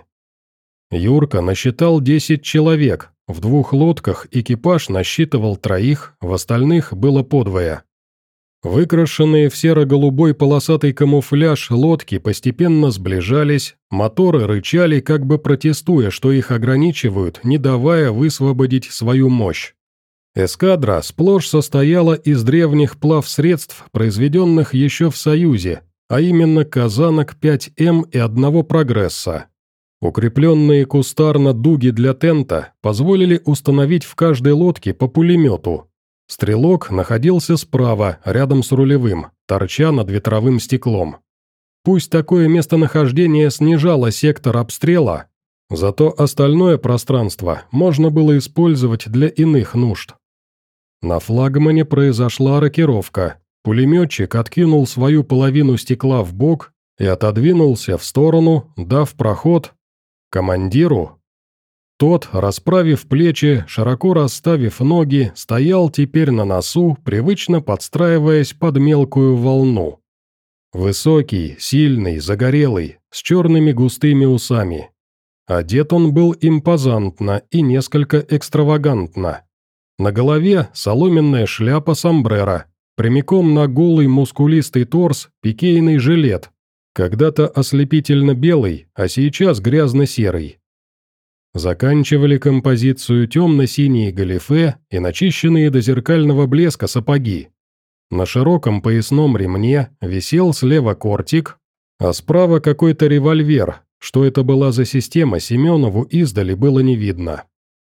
Speaker 1: Юрка насчитал десять человек, в двух лодках экипаж насчитывал троих, в остальных было подвое. Выкрашенные в серо-голубой полосатый камуфляж лодки постепенно сближались, моторы рычали, как бы протестуя, что их ограничивают, не давая высвободить свою мощь. Эскадра сплошь состояла из древних плавсредств, произведенных еще в Союзе, а именно казанок пять М и одного «Прогресса». Укрепленные кустарно дуги для тента позволили установить в каждой лодке по пулемету. Стрелок находился справа, рядом с рулевым, торча над ветровым стеклом. Пусть такое местонахождение снижало сектор обстрела, зато остальное пространство можно было использовать для иных нужд. На флагмане произошла рокировка. Пулеметчик откинул свою половину стекла в бок и отодвинулся в сторону, дав проход командиру. Тот, расправив плечи, широко расставив ноги, стоял теперь на носу, привычно подстраиваясь под мелкую волну. Высокий, сильный, загорелый, с черными густыми усами. Одет он был импозантно и несколько экстравагантно. На голове соломенная шляпа-сомбреро, прямиком на голый мускулистый торс пикейный жилет, когда-то ослепительно белый, а сейчас грязно-серый. Заканчивали композицию темно-синие галифе и начищенные до зеркального блеска сапоги. На широком поясном ремне висел слева кортик, а справа какой-то револьвер. Что это была за система, Семенову издали было не видно.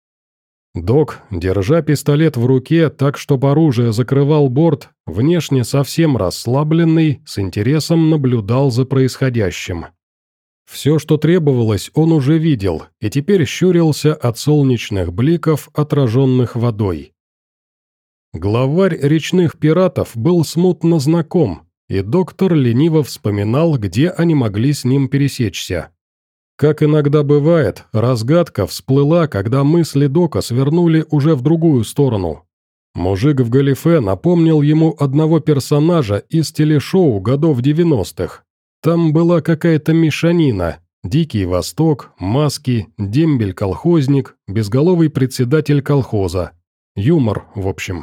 Speaker 1: Док, держа пистолет в руке так, чтобы оружие закрывал борт, внешне совсем расслабленный, с интересом наблюдал за происходящим. Все, что требовалось, он уже видел, и теперь щурился от солнечных бликов, отраженных водой. Главарь речных пиратов был смутно знаком, и доктор лениво вспоминал, где они могли с ним пересечься. Как иногда бывает, разгадка всплыла, когда мысли Дока свернули уже в другую сторону. Мужик в галифе напомнил ему одного персонажа из телешоу годов девяностых. Там была какая-то мешанина, Дикий Восток, маски, дембель-колхозник, безголовый председатель колхоза. Юмор, в общем.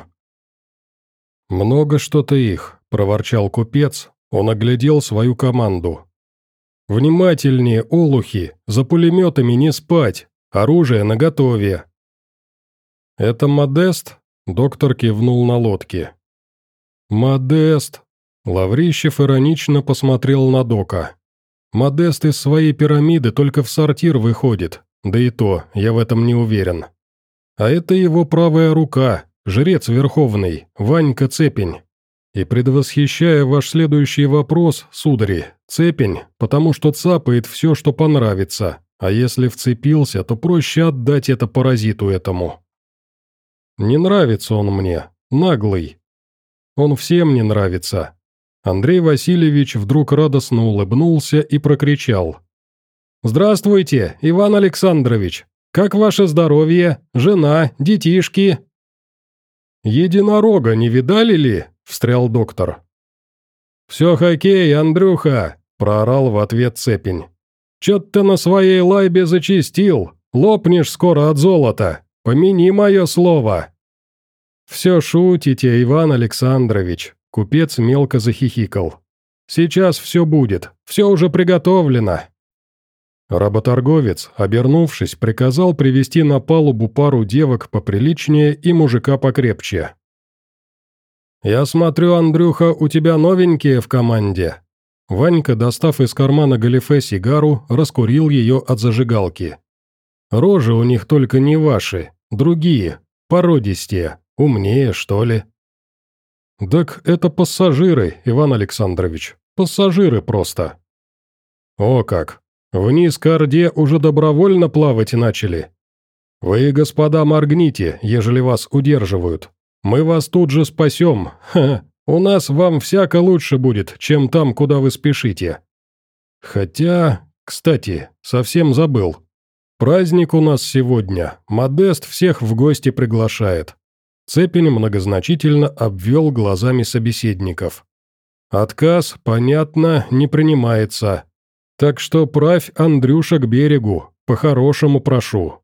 Speaker 1: «Много что-то их», – проворчал купец, он оглядел свою команду. «Внимательнее, олухи, за пулеметами не спать, оружие наготове». «Это Модест?» – доктор кивнул на лодке. «Модест!» – Лаврищев иронично посмотрел на Дока. «Модест из своей пирамиды только в сортир выходит, да и то, я в этом не уверен. А это его правая рука, жрец верховный, Ванька Цепень. И предвосхищая ваш следующий вопрос, судари, цепень, потому что цапает все, что понравится, а если вцепился, то проще отдать это паразиту этому. Не нравится он мне, наглый. Он всем не нравится. Андрей Васильевич вдруг радостно улыбнулся и прокричал. «Здравствуйте, Иван Александрович! Как ваше здоровье, жена, детишки?» «Единорога не видали ли?» – встрял доктор. «Все хоккей, Андрюха!» – проорал в ответ Цепень. «Чё ты на своей лайбе зачистил? Лопнешь скоро от золота! Помяни мое слово!» «Все шутите, Иван Александрович!» – купец мелко захихикал. «Сейчас все будет, все уже приготовлено!» Работорговец, обернувшись, приказал привести на палубу пару девок поприличнее и мужика покрепче. «Я смотрю, Андрюха, у тебя новенькие в команде». Ванька, достав из кармана галифе сигару, раскурил ее от зажигалки. «Рожи у них только не ваши, другие, породистее, умнее, что ли». «Так это пассажиры, Иван Александрович, пассажиры просто». «О как! Вниз к Орде уже добровольно плавать начали? Вы, господа, моргните, ежели вас удерживают. Мы вас тут же спасем. Ха-ха. У нас вам всяко лучше будет, чем там, куда вы спешите. Хотя, кстати, совсем забыл. Праздник у нас сегодня. Модест всех в гости приглашает». Цепень многозначительно обвел глазами собеседников. «Отказ, понятно, не принимается. Так что правь, Андрюша, к берегу, по-хорошему прошу».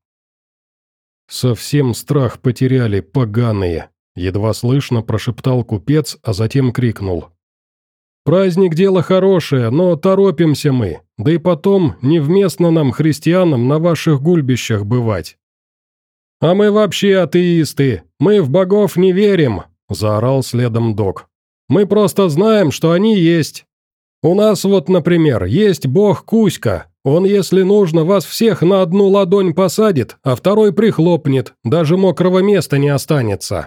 Speaker 1: «Совсем страх потеряли, поганые», — едва слышно прошептал купец, а затем крикнул. «Праздник — дело хорошее, но торопимся мы, да и потом невместно нам, христианам, на ваших гульбищах бывать». «А мы вообще атеисты, мы в богов не верим», — заорал следом док. «Мы просто знаем, что они есть. У нас вот, например, есть бог Кузька. Он, если нужно, вас всех на одну ладонь посадит, а второй прихлопнет, даже мокрого места не останется».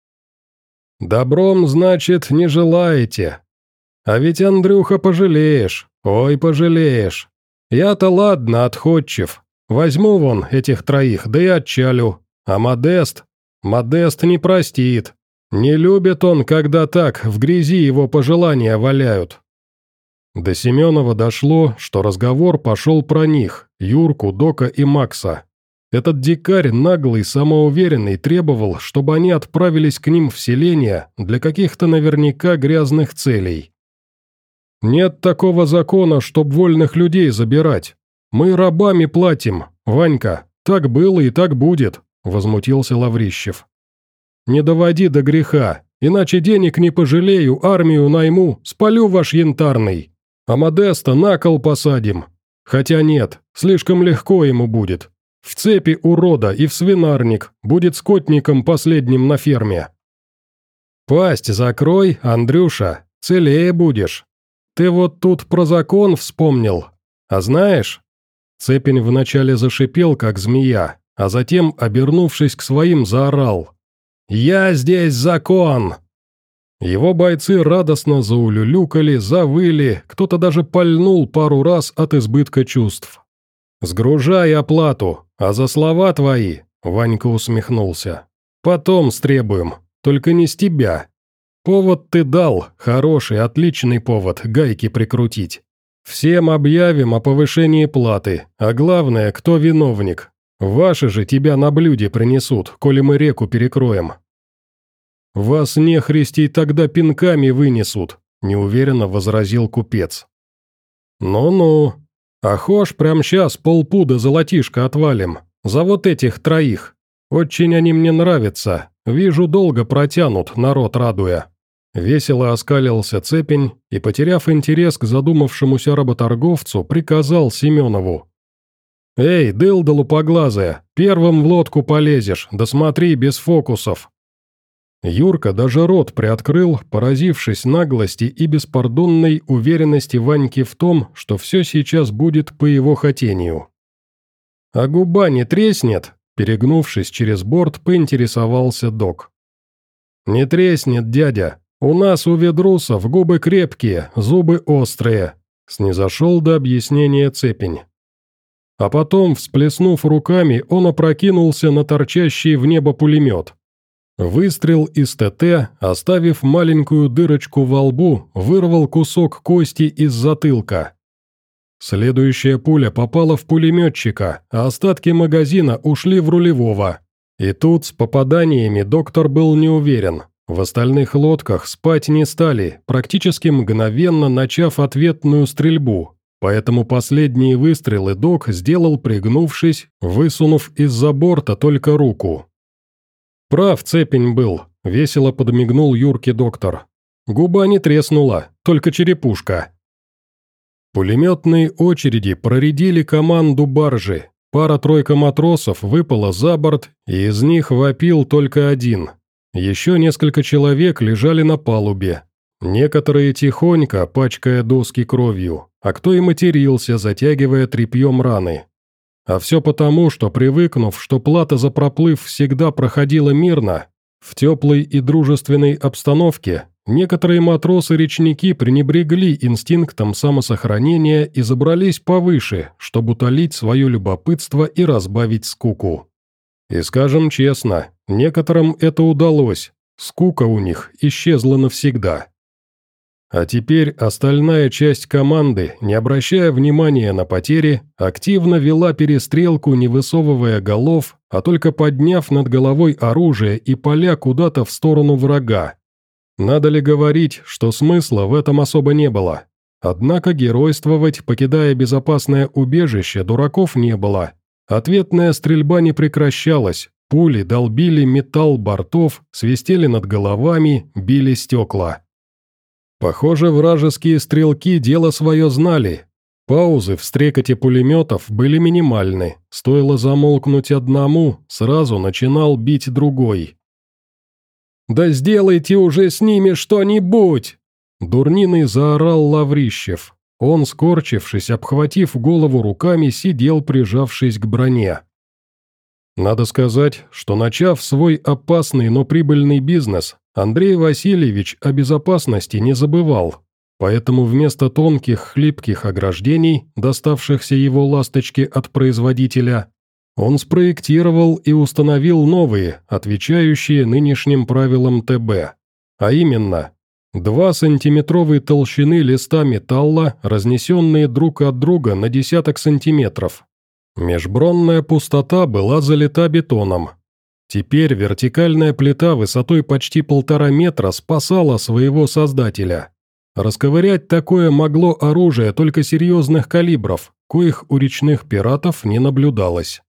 Speaker 1: «Добром, значит, не желаете. А ведь, Андрюха, пожалеешь, ой, пожалеешь. Я-то ладно, отходчив. Возьму вон этих троих, да и отчалю. А Модест? Модест не простит. Не любит он, когда так в грязи его пожелания валяют». До Семенова дошло, что разговор пошел про них, Юрку, Дока и Макса. Этот дикарь, наглый, самоуверенный, требовал, чтобы они отправились к ним в селение для каких-то наверняка грязных целей. «Нет такого закона, чтоб вольных людей забирать. Мы рабами платим, Ванька, так было и так будет», — возмутился Лаврищев. «Не доводи до греха, иначе денег не пожалею, армию найму, спалю ваш янтарный. А Модеста на кол посадим. Хотя нет, слишком легко ему будет. В цепи урода и в свинарник, будет скотником последним на ферме». «Пасть закрой, Андрюша, целее будешь. Ты вот тут про закон вспомнил. А знаешь?» Цепень вначале зашипел, как змея, а затем, обернувшись к своим, заорал. «Я здесь закон!» Его бойцы радостно заулюлюкали, завыли, кто-то даже пальнул пару раз от избытка чувств. «Сгружай оплату, а за слова твои», — Ванька усмехнулся, — «потом стребуем, только не с тебя. Повод ты дал, хороший, отличный повод, гайки прикрутить. Всем объявим о повышении платы, а главное, кто виновник. Ваши же тебя на блюде принесут, коли мы реку перекроем». «Вас нехристей тогда пинками вынесут», — неуверенно возразил купец. «Ну-ну, а хошь прям сейчас полпуда золотишка отвалим, за вот этих троих. Очень они мне нравятся, вижу, долго протянут, народ радуя». Весело оскалился Цепень и, потеряв интерес к задумавшемуся работорговцу, приказал Семенову. «Эй, дылда лупоглазая, первым в лодку полезешь, да смотри, без фокусов». Юрка даже рот приоткрыл, поразившись наглости и беспардонной уверенности Ваньки в том, что все сейчас будет по его хотению. «А губа не треснет?» – перегнувшись через борт, поинтересовался док. «Не треснет, дядя. У нас, у ведрусов, губы крепкие, зубы острые», — снизошел до объяснения Цепень. А потом, всплеснув руками, он опрокинулся на торчащий в небо пулемет. Выстрел из ТТ, оставив маленькую дырочку во лбу, вырвал кусок кости из затылка. Следующая пуля попала в пулеметчика, а остатки магазина ушли в рулевого. И тут с попаданиями доктор был не уверен. В остальных лодках спать не стали, практически мгновенно начав ответную стрельбу. Поэтому последние выстрелы док сделал, пригнувшись, высунув из-за борта только руку. «Прав Цепень был», — весело подмигнул Юрке доктор. «Губа не треснула, только черепушка». Пулеметные очереди проредили команду баржи. Пара-тройка матросов выпала за борт, и из них вопил только один. Еще несколько человек лежали на палубе. Некоторые тихонько, пачкая доски кровью, а кто и матерился, затягивая тряпьем раны. А все потому, что, привыкнув, что плата за проплыв всегда проходила мирно, в теплой и дружественной обстановке, некоторые матросы-речники пренебрегли инстинктом самосохранения и забрались повыше, чтобы утолить свое любопытство и разбавить скуку. И скажем честно, некоторым это удалось, скука у них исчезла навсегда. А теперь остальная часть команды, не обращая внимания на потери, активно вела перестрелку, не высовывая голов, а только подняв над головой оружие и поля куда-то в сторону врага. Надо ли говорить, что смысла в этом особо не было? Однако геройствовать, покидая безопасное убежище, дураков не было. Ответная стрельба не прекращалась, пули долбили металл бортов, свистели над головами, били стекла. Похоже, вражеские стрелки дело свое знали. Паузы в стрекоте пулеметов были минимальны. Стоило замолкнуть одному, сразу начинал бить другой. «Да сделайте уже с ними что-нибудь!» Дурниной заорал Лаврищев. Он, скорчившись, обхватив голову руками, сидел, прижавшись к броне. Надо сказать, что, начав свой опасный, но прибыльный бизнес, Андрей Васильевич о безопасности не забывал, поэтому вместо тонких хлипких ограждений, доставшихся его ласточке от производителя, он спроектировал и установил новые, отвечающие нынешним правилам ТБ, а именно два сантиметровой толщины листа металла, разнесенные друг от друга на десяток сантиметров. Межбронная пустота была залита бетоном. Теперь вертикальная плита высотой почти полтора метра спасала своего создателя. Расковырять такое могло оружие только серьезных калибров, коих у речных пиратов не наблюдалось.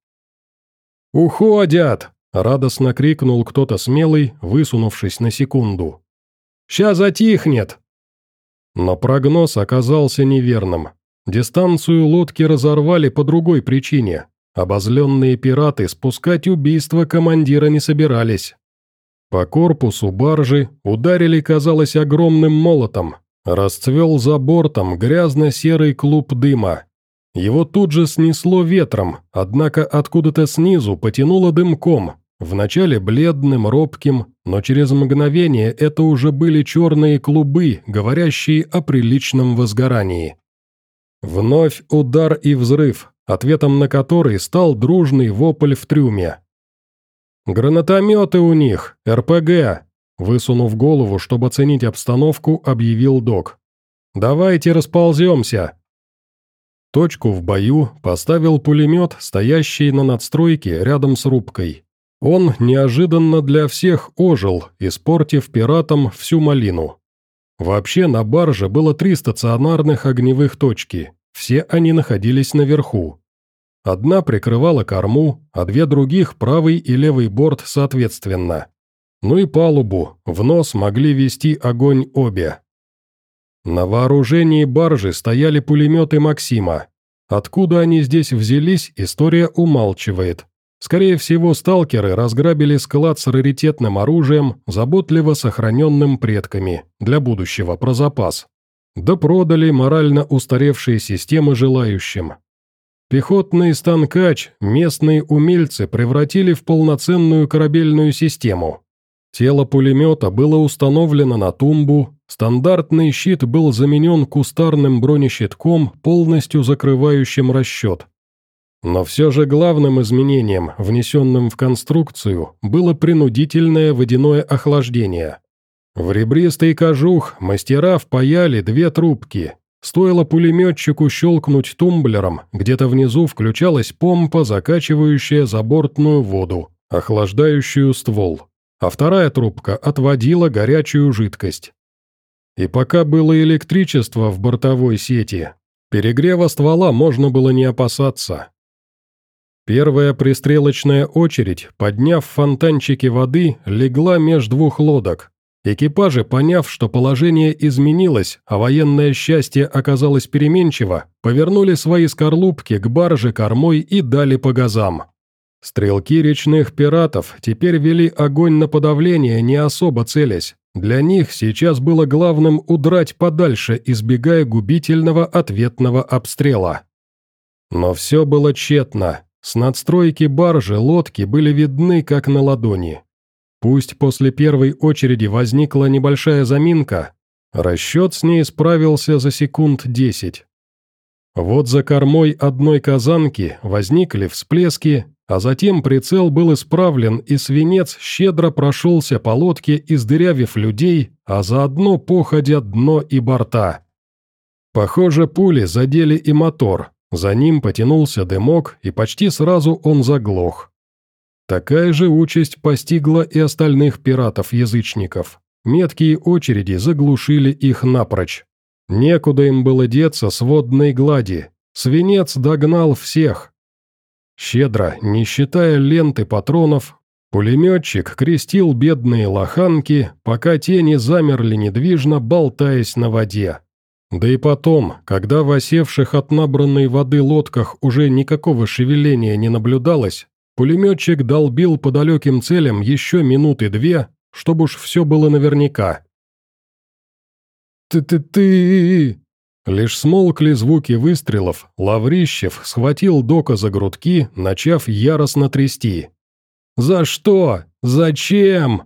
Speaker 1: «Уходят!» – радостно крикнул кто-то смелый, высунувшись на секунду. «Ща затихнет!» Но прогноз оказался неверным. Дистанцию лодки разорвали по другой причине. Обозленные пираты спускать убийство командира не собирались. По корпусу баржи ударили, казалось, огромным молотом. Расцвел за бортом грязно-серый клуб дыма. Его тут же снесло ветром, однако откуда-то снизу потянуло дымком, вначале бледным, робким, но через мгновение это уже были черные клубы, говорящие о приличном возгорании. Вновь удар и взрыв, ответом на который стал дружный вопль в трюме. «Гранатометы у них, РПГ!» Высунув голову, чтобы оценить обстановку, объявил док. «Давайте располземся!» Точку в бою поставил пулемет, стоящий на надстройке рядом с рубкой. Он неожиданно для всех ожил, испортив пиратам всю малину. Вообще на барже было три стационарных огневых точки, все они находились наверху. Одна прикрывала корму, а две других правый и левый борт соответственно. Ну и палубу, в нос могли вести огонь обе. На вооружении баржи стояли пулеметы «Максима». Откуда они здесь взялись, история умалчивает. Скорее всего, сталкеры разграбили склад с раритетным оружием, заботливо сохраненным предками, для будущего про запас. Да продали морально устаревшие системы желающим. Пехотный станкач местные умельцы превратили в полноценную корабельную систему. Тело пулемета было установлено на тумбу, стандартный щит был заменен кустарным бронещитком, полностью закрывающим расчет. Но все же главным изменением, внесенным в конструкцию, было принудительное водяное охлаждение. В ребристый кожух мастера впаяли две трубки. Стоило пулеметчику щелкнуть тумблером, где-то внизу включалась помпа, закачивающая забортную воду, охлаждающую ствол, а вторая трубка отводила горячую жидкость. И пока было электричество в бортовой сети, перегрева ствола можно было не опасаться. Первая пристрелочная очередь, подняв фонтанчики воды, легла меж двух лодок. Экипажи, поняв, что положение изменилось, а военное счастье оказалось переменчиво, повернули свои скорлупки к барже кормой и дали по газам. Стрелки речных пиратов теперь вели огонь на подавление, не особо целясь. Для них сейчас было главным удрать подальше, избегая губительного ответного обстрела. Но все было тщетно. С надстройки баржи лодки были видны как на ладони. Пусть после первой очереди возникла небольшая заминка, расчет с ней справился за секунд десять. Вот за кормой одной казанки возникли всплески, а затем прицел был исправлен, и свинец щедро прошелся по лодке, издырявив людей, а заодно походя дно и борта. Похоже, пули задели и мотор, за ним потянулся дымок, и почти сразу он заглох. Такая же участь постигла и остальных пиратов-язычников. Меткие очереди заглушили их напрочь. Некуда им было деться с водной глади. Свинец догнал всех. Щедро, не считая ленты патронов, пулеметчик крестил бедные лоханки, пока те не замерли недвижно, болтаясь на воде. Да и потом, когда в осевших от набранной воды лодках уже никакого шевеления не наблюдалось, пулеметчик долбил по далеким целям еще минуты две, чтобы уж все было наверняка. «Ты-ты-ты!» Лишь смолкли звуки выстрелов, Лаврищев схватил Дока за грудки, начав яростно трясти. «За что? Зачем?»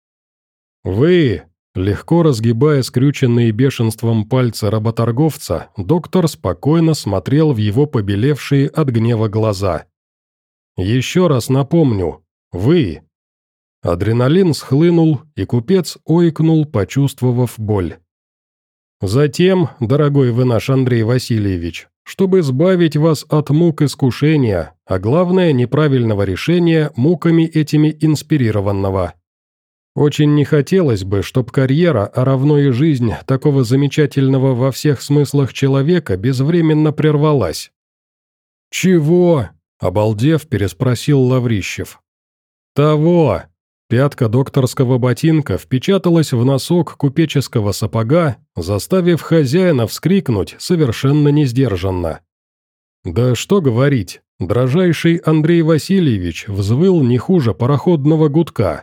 Speaker 1: «Вы!» Легко разгибая скрюченные бешенством пальцы работорговца, доктор спокойно смотрел в его побелевшие от гнева глаза. «Еще раз напомню, вы!» Адреналин схлынул, и купец ойкнул, почувствовав боль. «Затем, дорогой вы наш Андрей Васильевич, чтобы избавить вас от мук искушения, а главное неправильного решения муками этими инспирированного. Очень не хотелось бы, чтоб карьера, а равно и жизнь такого замечательного во всех смыслах человека безвременно прервалась». «Чего?» – обалдев, переспросил Лаврищев. «Того!» Пятка докторского ботинка впечаталась в носок купеческого сапога, заставив хозяина вскрикнуть совершенно несдержанно. Да что говорить, дрожайший Андрей Васильевич взвыл не хуже пароходного гудка.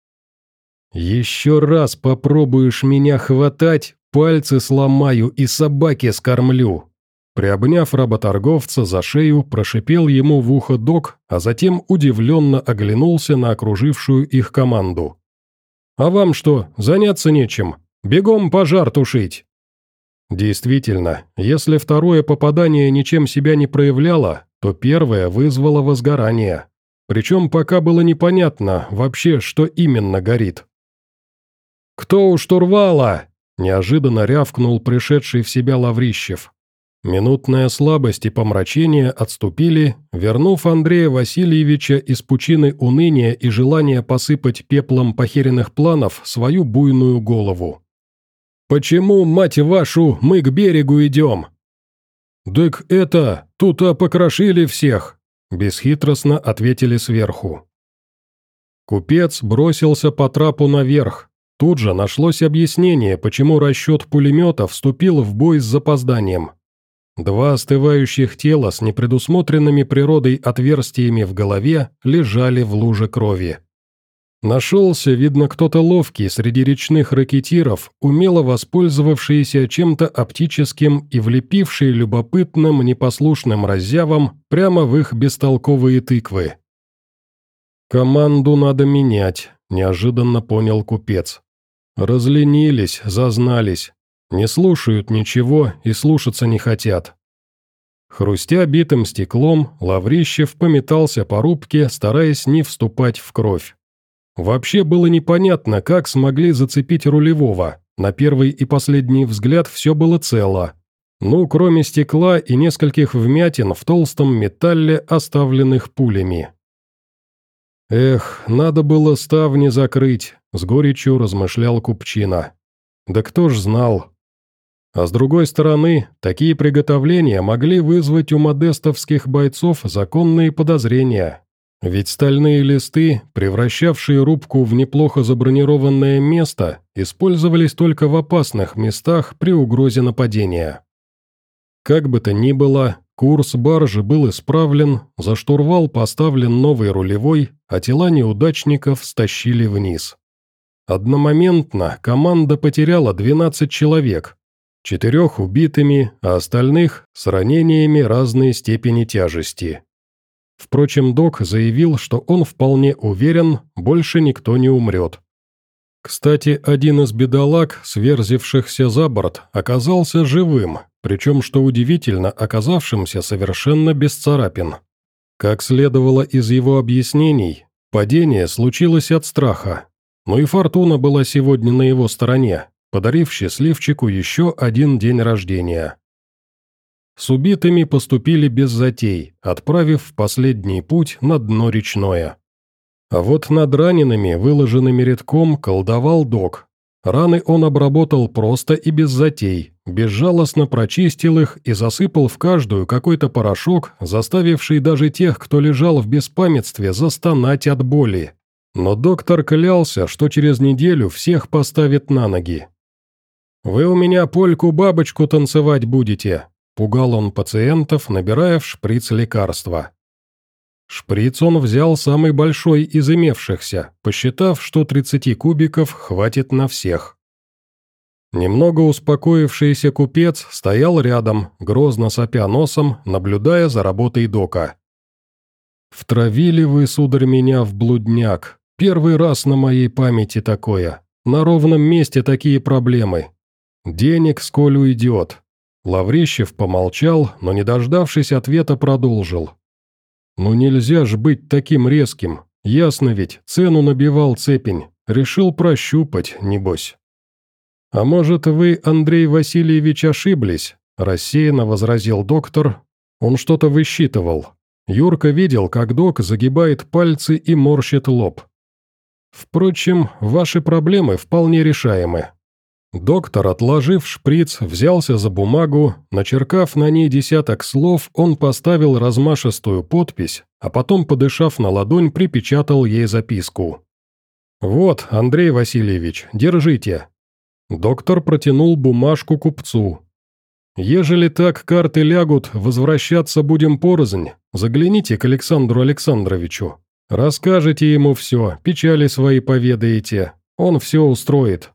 Speaker 1: «Еще раз попробуешь меня хватать, пальцы сломаю и собаке скормлю!» Приобняв работорговца за шею, прошипел ему в ухо док, а затем удивленно оглянулся на окружившую их команду. «А вам что, заняться нечем? Бегом пожар тушить!» Действительно, если второе попадание ничем себя не проявляло, то первое вызвало возгорание. Причем пока было непонятно вообще, что именно горит. «Кто у штурвала?» – неожиданно рявкнул пришедший в себя Лаврищев. Минутная слабость и помрачение отступили, вернув Андрея Васильевича из пучины уныния и желания посыпать пеплом похеренных планов свою буйную голову. «Почему, мать вашу, мы к берегу идем?» «Так это, тут-то покрошили всех», – бесхитростно ответили сверху. Купец бросился по трапу наверх. Тут же нашлось объяснение, почему расчет пулемета вступил в бой с запозданием. Два остывающих тела с непредусмотренными природой отверстиями в голове лежали в луже крови. Нашелся, видно, кто-то ловкий среди речных ракетиров, умело воспользовавшийся чем-то оптическим и влепивший любопытным непослушным раззявам прямо в их бестолковые тыквы. «Команду надо менять», – неожиданно понял купец. «Разленились, зазнались, не слушают ничего и слушаться не хотят». Хрустя битым стеклом, Лаврищев пометался по рубке, стараясь не вступать в кровь. Вообще было непонятно, как смогли зацепить рулевого. На первый и последний взгляд все было цело. Ну, кроме стекла и нескольких вмятин в толстом металле, оставленных пулями. «Эх, надо было ставни закрыть», — с горечью размышлял купчина. «Да кто ж знал?» А с другой стороны, такие приготовления могли вызвать у модестовских бойцов законные подозрения. Ведь стальные листы, превращавшие рубку в неплохо забронированное место, использовались только в опасных местах при угрозе нападения. Как бы то ни было, курс баржи был исправлен, за штурвал поставлен новый рулевой, а тела неудачников стащили вниз. Одномоментно команда потеряла двенадцать человек, четырех убитыми, а остальных с ранениями разной степени тяжести. Впрочем, док заявил, что он вполне уверен, больше никто не умрет. Кстати, один из бедолаг, сверзившихся за борт, оказался живым, причем, что удивительно, оказавшимся совершенно без царапин. Как следовало из его объяснений, падение случилось от страха. Но и фортуна была сегодня на его стороне, подарив счастливчику еще один день рождения. С убитыми поступили без затей, отправив в последний путь на дно речное. А вот над ранеными, выложенными рядком, колдовал док. Раны он обработал просто и без затей, безжалостно прочистил их и засыпал в каждую какой-то порошок, заставивший даже тех, кто лежал в беспамятстве, застонать от боли. Но доктор клялся, что через неделю всех поставит на ноги. «Вы у меня польку-бабочку танцевать будете», – пугал он пациентов, набирая в шприц лекарства. Шприц он взял самый большой из имевшихся, посчитав, что тридцати кубиков хватит на всех. Немного успокоившийся купец стоял рядом, грозно сопя носом, наблюдая за работой дока. «Втравили вы, сударь, меня в блудняк. Первый раз на моей памяти такое. На ровном месте такие проблемы. Денег сколь уйдет». Лаврищев помолчал, но, не дождавшись ответа, продолжил. «Ну нельзя ж быть таким резким. Ясно ведь, цену набивал цепень. Решил прощупать, небось». «А может, вы, Андрей Васильевич, ошиблись?» – рассеянно возразил доктор. Он что-то высчитывал. Юрка видел, как док загибает пальцы и морщит лоб. «Впрочем, ваши проблемы вполне решаемы». Доктор, отложив шприц, взялся за бумагу, начеркав на ней десяток слов, он поставил размашистую подпись, а потом, подышав на ладонь, припечатал ей записку. «Вот, Андрей Васильевич, держите». Доктор протянул бумажку купцу. «Ежели так карты лягут, возвращаться будем порознь. Загляните к Александру Александровичу. Расскажете ему все, печали свои поведаете. Он все устроит».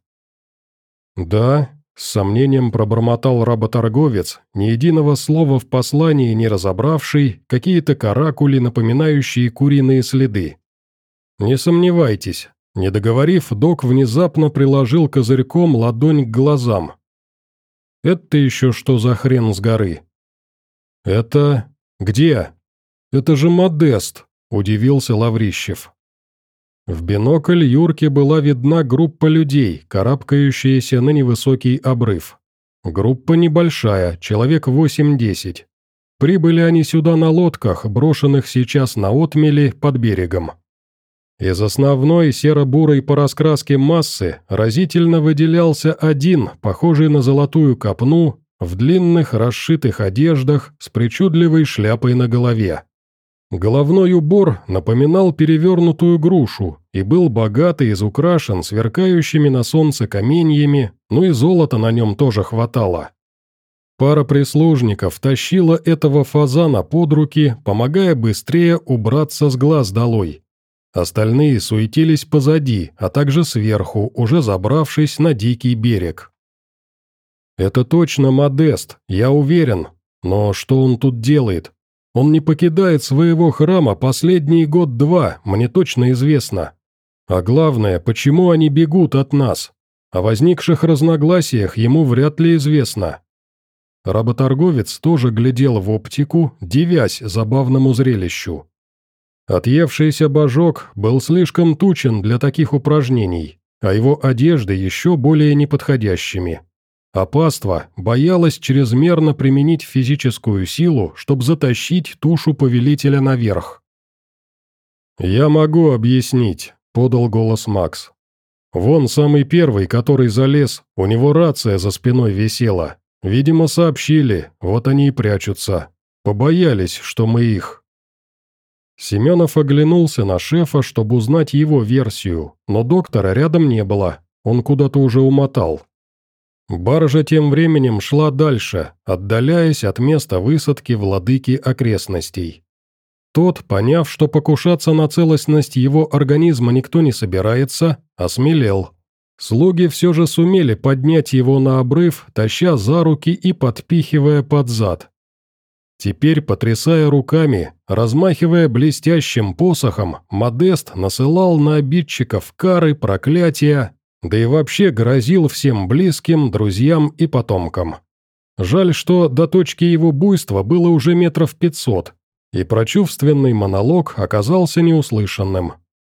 Speaker 1: «Да», — с сомнением пробормотал работорговец, ни единого слова в послании не разобравший, какие-то каракули, напоминающие куриные следы. «Не сомневайтесь». Не договорив, док внезапно приложил козырьком ладонь к глазам. «Это еще что за хрен с горы?» «Это... где?» «Это же Модест», — удивился Лаврищев. В бинокль Юрке была видна группа людей, карабкающаяся на невысокий обрыв. Группа небольшая, человек восемь-десять. Прибыли они сюда на лодках, брошенных сейчас на отмели под берегом. Из основной серо-бурой по раскраске массы разительно выделялся один, похожий на золотую копну, в длинных расшитых одеждах с причудливой шляпой на голове. Головной убор напоминал перевернутую грушу и был богато изукрашен сверкающими на солнце каменьями, ну и золота на нем тоже хватало. Пара прислужников тащила этого фазана под руки, помогая быстрее убраться с глаз долой. Остальные суетились позади, а также сверху, уже забравшись на дикий берег. «Это точно Модест, я уверен. Но что он тут делает? Он не покидает своего храма последний год-два, мне точно известно. А главное, почему они бегут от нас? О возникших разногласиях ему вряд ли известно. Работорговец тоже глядел в оптику, дивясь забавному зрелищу. Отъевшийся божок был слишком тучен для таких упражнений, а его одежды еще более неподходящими. А паства боялась чрезмерно применить физическую силу, чтобы затащить тушу повелителя наверх. «Я могу объяснить», — подал голос Макс. «Вон самый первый, который залез, у него рация за спиной висела. Видимо, сообщили, вот они и прячутся. Побоялись, что мы их». Семенов оглянулся на шефа, чтобы узнать его версию, но доктора рядом не было, он куда-то уже умотал. Баржа тем временем шла дальше, отдаляясь от места высадки владыки окрестностей. Тот, поняв, что покушаться на целостность его организма никто не собирается, осмелел. Слуги все же сумели поднять его на обрыв, таща за руки и подпихивая под зад. Теперь, потрясая руками, размахивая блестящим посохом, Модест насылал на обидчиков кары, проклятия, да и вообще грозил всем близким, друзьям и потомкам. Жаль, что до точки его буйства было уже метров пятьсот, и прочувственный монолог оказался неуслышанным.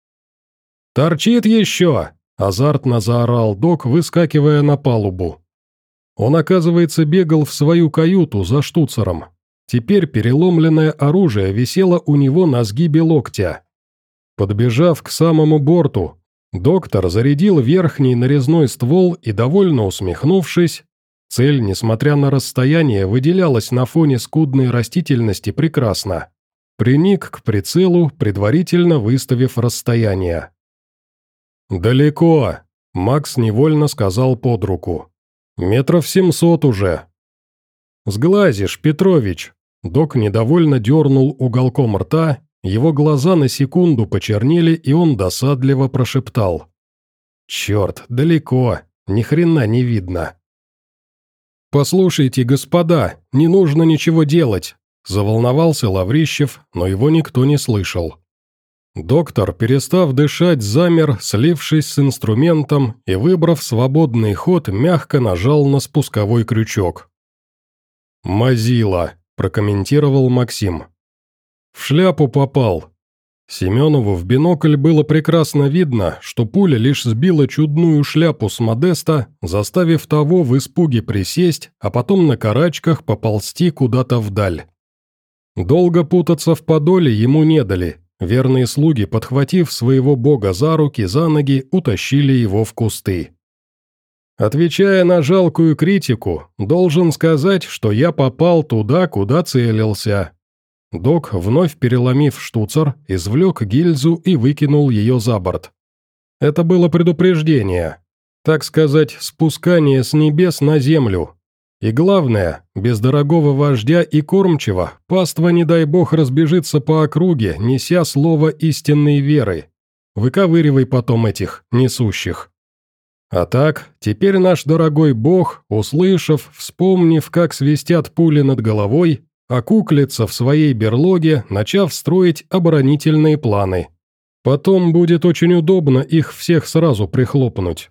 Speaker 1: «Торчит еще!» – азартно заорал док, выскакивая на палубу. Он, оказывается, бегал в свою каюту за штуцером. Теперь переломленное оружие висело у него на сгибе локтя. Подбежав к самому борту, доктор зарядил верхний нарезной ствол и, довольно усмехнувшись, цель, несмотря на расстояние, выделялась на фоне скудной растительности прекрасно, приник к прицелу, предварительно выставив расстояние. «Далеко», — Макс невольно сказал под руку. «Метров семьсот уже». «Сглазишь, Петрович!» Док недовольно дернул уголком рта, его глаза на секунду почернели, и он досадливо прошептал. «Черт, далеко, ни хрена не видно». «Послушайте, господа, не нужно ничего делать», – заволновался Лаврищев, но его никто не слышал. Доктор, перестав дышать, замер, слившись с инструментом, и, выбрав свободный ход, мягко нажал на спусковой крючок. «Мазила», – прокомментировал Максим. «В шляпу попал». Семенову в бинокль было прекрасно видно, что пуля лишь сбила чудную шляпу с Модеста, заставив того в испуге присесть, а потом на карачках поползти куда-то вдаль. Долго путаться в подоле ему не дали. Верные слуги, подхватив своего бога за руки, за ноги, утащили его в кусты. Отвечая на жалкую критику, должен сказать, что я попал туда, куда целился. Док, вновь переломив штуцер, извлек гильзу и выкинул ее за борт. Это было предупреждение. Так сказать, спускание с небес на землю. И главное, без дорогого вождя и кормчего паства, не дай бог, разбежится по округе, неся слово истинной веры. Выковыривай потом этих несущих. А так, теперь наш дорогой бог, услышав, вспомнив, как свистят пули над головой, окуклится в своей берлоге, начав строить оборонительные планы. Потом будет очень удобно их всех сразу прихлопнуть.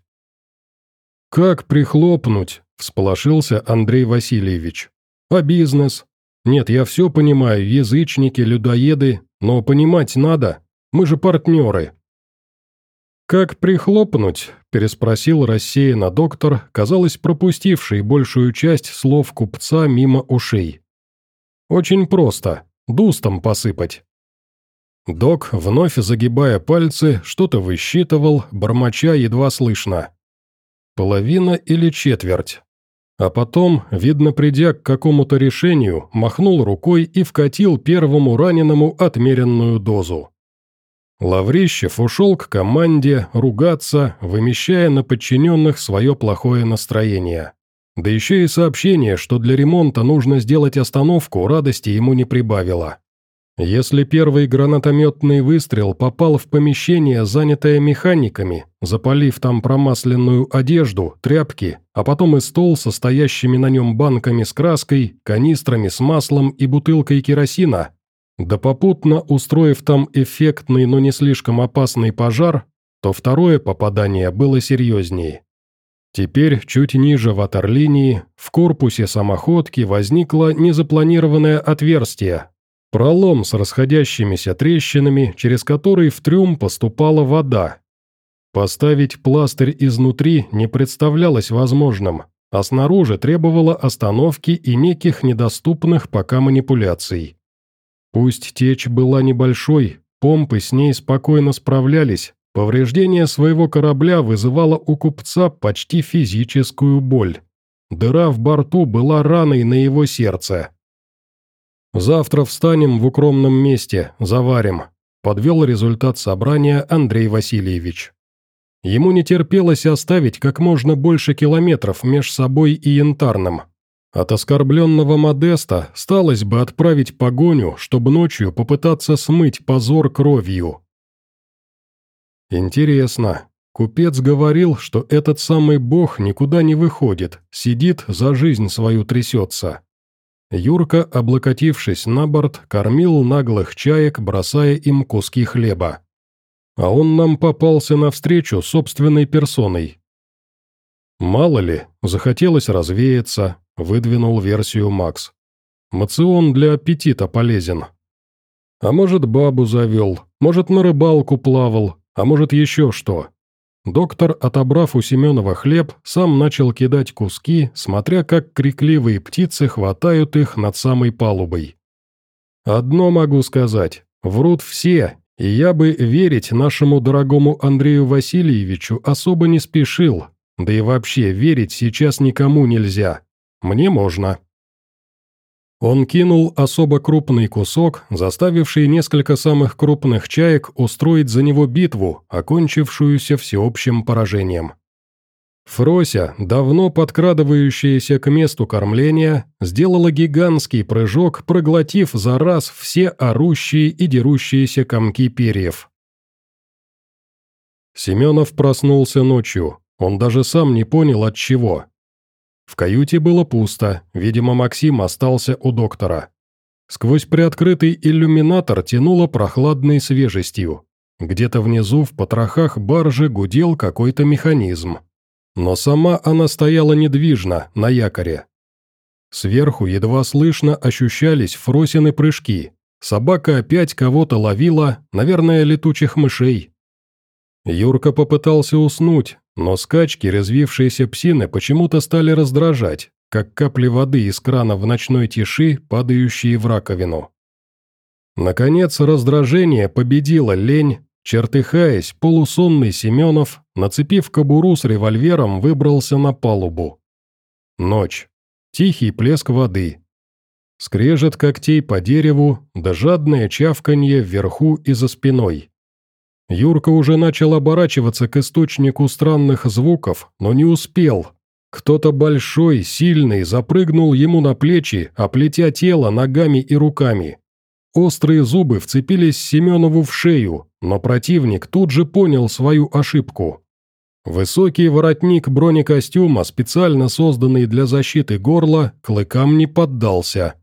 Speaker 1: «Как прихлопнуть?» – всполошился Андрей Васильевич. «А бизнес? Нет, я все понимаю, язычники, людоеды, но понимать надо, мы же партнеры». «Как прихлопнуть?» – переспросил рассеянно доктор, казалось, пропустивший большую часть слов купца мимо ушей. «Очень просто. Дустом посыпать». Док, вновь загибая пальцы, что-то высчитывал, бормоча едва слышно. Половина или четверть. А потом, видно, придя к какому-то решению, махнул рукой и вкатил первому раненому отмеренную дозу. Лаврищев ушел к команде ругаться, вымещая на подчиненных свое плохое настроение. Да еще и сообщение, что для ремонта нужно сделать остановку, радости ему не прибавило. Если первый гранатометный выстрел попал в помещение, занятое механиками, запалив там промасленную одежду, тряпки, а потом и стол со стоящими на нем банками с краской, канистрами с маслом и бутылкой керосина, да попутно устроив там эффектный, но не слишком опасный пожар, то второе попадание было серьезнее. Теперь, чуть ниже ватерлинии, в корпусе самоходки возникло незапланированное отверстие, пролом с расходящимися трещинами, через который в трюм поступала вода. Поставить пластырь изнутри не представлялось возможным, а снаружи требовало остановки и неких недоступных пока манипуляций. Пусть течь была небольшой, помпы с ней спокойно справлялись, повреждение своего корабля вызывало у купца почти физическую боль. Дыра в борту была раной на его сердце. «Завтра встанем в укромном месте, заварим», – подвел результат собрания Андрей Васильевич. Ему не терпелось оставить как можно больше километров меж собой и Янтарным. От оскорбленного Модеста сталось бы отправить погоню, чтобы ночью попытаться смыть позор кровью. Интересно, купец говорил, что этот самый бог никуда не выходит, сидит, за жизнь свою трясется. Юрка, облокотившись на борт, кормил наглых чаек, бросая им куски хлеба. А он нам попался навстречу собственной персоной. «Мало ли, захотелось развеяться», — выдвинул версию Макс. «Моцион для аппетита полезен. А может, бабу завел, может, на рыбалку плавал, а может, еще что». Доктор, отобрав у Семенова хлеб, сам начал кидать куски, смотря как крикливые птицы хватают их над самой палубой. «Одно могу сказать, врут все, и я бы верить нашему дорогому Андрею Васильевичу особо не спешил, да и вообще верить сейчас никому нельзя. Мне можно». Он кинул особо крупный кусок, заставивший несколько самых крупных чаек устроить за него битву, окончившуюся всеобщим поражением. Фрося, давно подкрадывающаяся к месту кормления, сделала гигантский прыжок, проглотив за раз все орущие и дерущиеся комки перьев. Семенов проснулся ночью, он даже сам не понял от чего. В каюте было пусто, видимо, Максим остался у доктора. Сквозь приоткрытый иллюминатор тянуло прохладной свежестью. Где-то внизу в потрохах баржи гудел какой-то механизм. Но сама она стояла недвижно, на якоре. Сверху едва слышно ощущались Фросины прыжки. Собака опять кого-то ловила, наверное, летучих мышей. Юрка попытался уснуть, но скачки резвившиеся псины почему-то стали раздражать, как капли воды из крана в ночной тиши, падающие в раковину. Наконец раздражение победило лень, чертыхаясь, полусонный Семенов, нацепив кобуру с револьвером, выбрался на палубу. Ночь. Тихий плеск воды. Скрежет когтей по дереву, да жадное чавканье вверху и за спиной. Юрка уже начал оборачиваться к источнику странных звуков, но не успел. Кто-то большой, сильный, запрыгнул ему на плечи, оплетя тело ногами и руками. Острые зубы вцепились Семенову в шею, но противник тут же понял свою ошибку. Высокий воротник бронекостюма, специально созданный для защиты горла, клыкам не поддался.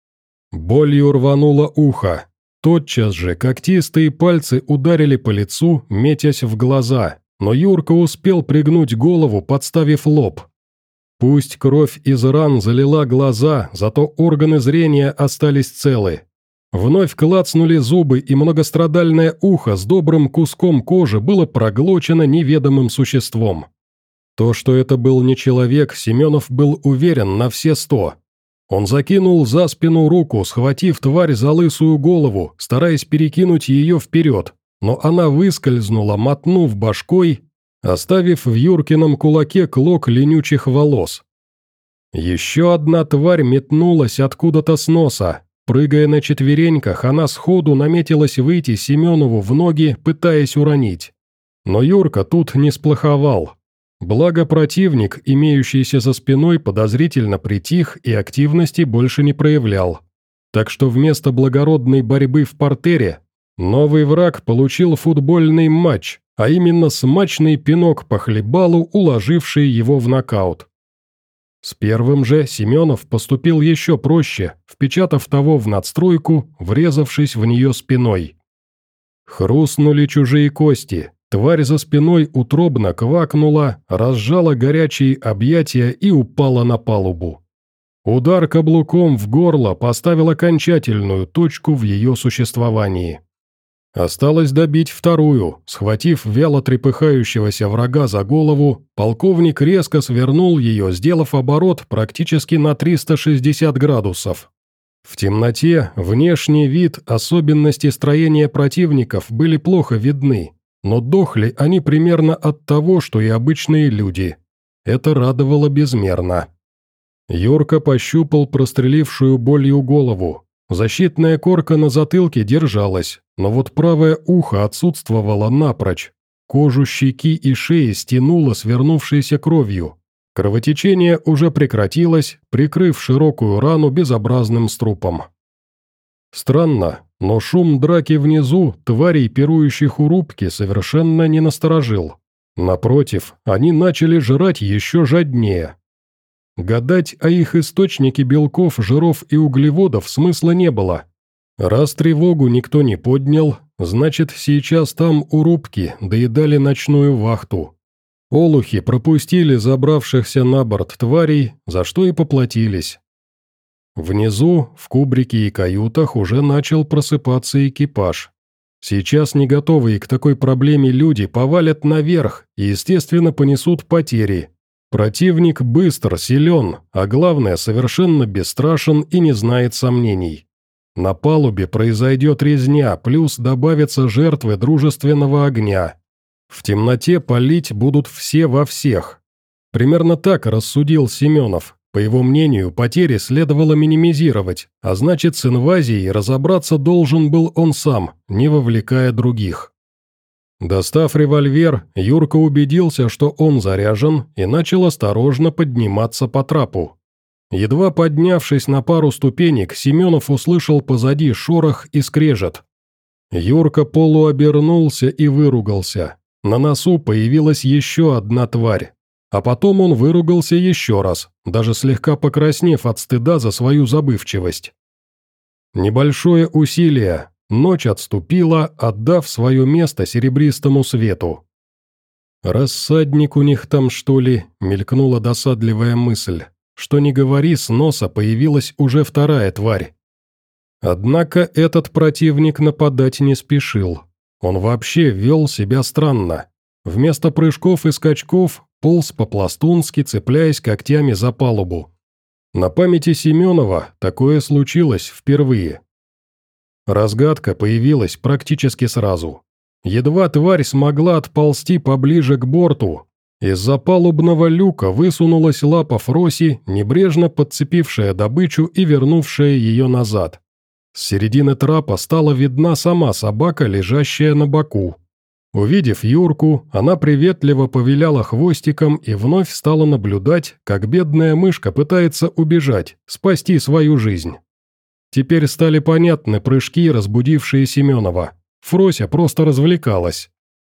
Speaker 1: Болью рвануло ухо. Тотчас же когтистые пальцы ударили по лицу, метясь в глаза, но Юрка успел пригнуть голову, подставив лоб. Пусть кровь из ран залила глаза, зато органы зрения остались целы. Вновь клацнули зубы, и многострадальное ухо с добрым куском кожи было проглочено неведомым существом. То, что это был не человек, Семенов был уверен на все сто. Он закинул за спину руку, схватив тварь за лысую голову, стараясь перекинуть ее вперед, но она выскользнула, мотнув башкой, оставив в Юркином кулаке клок ленючих волос. Еще одна тварь метнулась откуда-то с носа. Прыгая на четвереньках, она сходу наметилась выйти Семенову в ноги, пытаясь уронить. Но Юрка тут не сплоховал. Благо противник, имеющийся за спиной, подозрительно притих и активности больше не проявлял. Так что вместо благородной борьбы в партере, новый враг получил футбольный матч, а именно смачный пинок по хлебалу, уложивший его в нокаут. С первым же Семенов поступил еще проще, впечатав того в надстройку, врезавшись в нее спиной. Хрустнули чужие кости, Тварь за спиной утробно квакнула, разжала горячие объятия и упала на палубу. Удар каблуком в горло поставил окончательную точку в ее существовании. Осталось добить вторую. Схватив вяло трепыхающегося врага за голову, полковник резко свернул ее, сделав оборот практически на триста шестьдесят градусов. В темноте внешний вид, особенности строения противников были плохо видны, но дохли они примерно от того, что и обычные люди. Это радовало безмерно. Юрка пощупал прострелившую болью голову. Защитная корка на затылке держалась, но вот правое ухо отсутствовало напрочь. Кожу щеки и шеи стянуло свернувшейся кровью. Кровотечение уже прекратилось, прикрыв широкую рану безобразным струпом. Странно, но шум драки внизу, тварей, пирующих у рубки, совершенно не насторожил. Напротив, они начали жрать еще жаднее. Гадать о их источнике белков, жиров и углеводов смысла не было. Раз тревогу никто не поднял, значит, сейчас там у рубки доедали ночную вахту. Олухи пропустили забравшихся на борт тварей, за что и поплатились. Внизу, в кубрике и каютах, уже начал просыпаться экипаж. Сейчас не готовые к такой проблеме люди повалят наверх и, естественно, понесут потери. Противник быстр, силен, а главное, совершенно бесстрашен и не знает сомнений. На палубе произойдет резня, плюс добавятся жертвы дружественного огня. В темноте палить будут все во всех. Примерно так рассудил Семенов. По его мнению, потери следовало минимизировать, а значит, с инвазией разобраться должен был он сам, не вовлекая других. Достав револьвер, Юрка убедился, что он заряжен, и начал осторожно подниматься по трапу. Едва поднявшись на пару ступенек, Семенов услышал позади шорох и скрежет. Юрка полуобернулся и выругался. На носу появилась еще одна тварь. А потом он выругался еще раз, даже слегка покраснев от стыда за свою забывчивость. Небольшое усилие. Ночь отступила, отдав свое место серебристому свету. «Рассадник у них там, что ли?» — мелькнула досадливая мысль. Что ни говори, с носа появилась уже вторая тварь. Однако этот противник нападать не спешил. Он вообще вел себя странно. Вместо прыжков и скачков полз по-пластунски, цепляясь когтями за палубу. На памяти Семенова такое случилось впервые. Разгадка появилась практически сразу. Едва тварь смогла отползти поближе к борту, из-за палубного люка высунулась лапа Фроси, небрежно подцепившая добычу и вернувшая ее назад. С середины трапа стала видна сама собака, лежащая на боку. Увидев Юрку, она приветливо повиляла хвостиком и вновь стала наблюдать, как бедная мышка пытается убежать, спасти свою жизнь. Теперь стали понятны прыжки, разбудившие Семенова. Фрося просто развлекалась.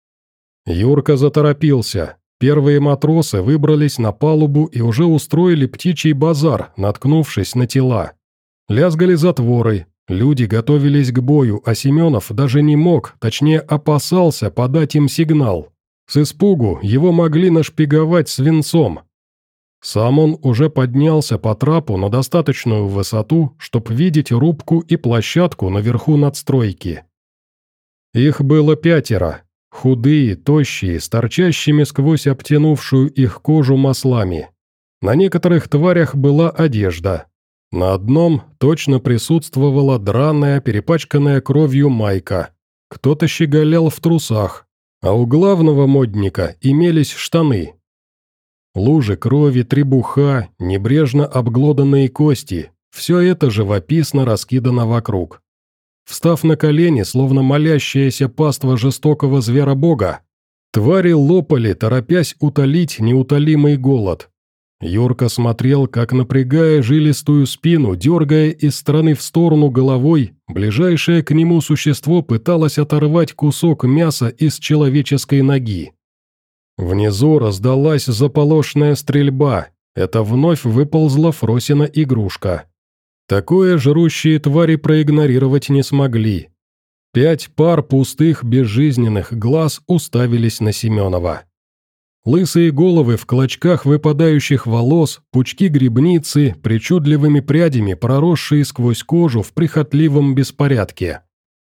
Speaker 1: Юрка заторопился. Первые матросы выбрались на палубу и уже устроили птичий базар, наткнувшись на тела. Лязгали затворы, люди готовились к бою, а Семенов даже не мог, точнее опасался подать им сигнал. С испугу его могли нашпиговать свинцом. Сам он уже поднялся по трапу на достаточную высоту, чтобы видеть рубку и площадку наверху надстройки. Их было пятеро. Худые, тощие, с торчащими сквозь обтянувшую их кожу маслами. На некоторых тварях была одежда. На одном точно присутствовала драная, перепачканная кровью майка. Кто-то щеголял в трусах, а у главного модника имелись штаны. Лужи крови, требуха, небрежно обглоданные кости – все это живописно раскидано вокруг. Встав на колени, словно молящаяся паства жестокого зверобога, твари лопали, торопясь утолить неутолимый голод. Юрка смотрел, как, напрягая жилистую спину, дергая из стороны в сторону головой, ближайшее к нему существо пыталось оторвать кусок мяса из человеческой ноги. Внизу раздалась заполошная стрельба, это вновь выползла Фросина игрушка. Такое жрущие твари проигнорировать не смогли. Пять пар пустых безжизненных глаз уставились на Семенова. Лысые головы в клочках выпадающих волос, пучки гребницы, причудливыми прядями, проросшие сквозь кожу в прихотливом беспорядке.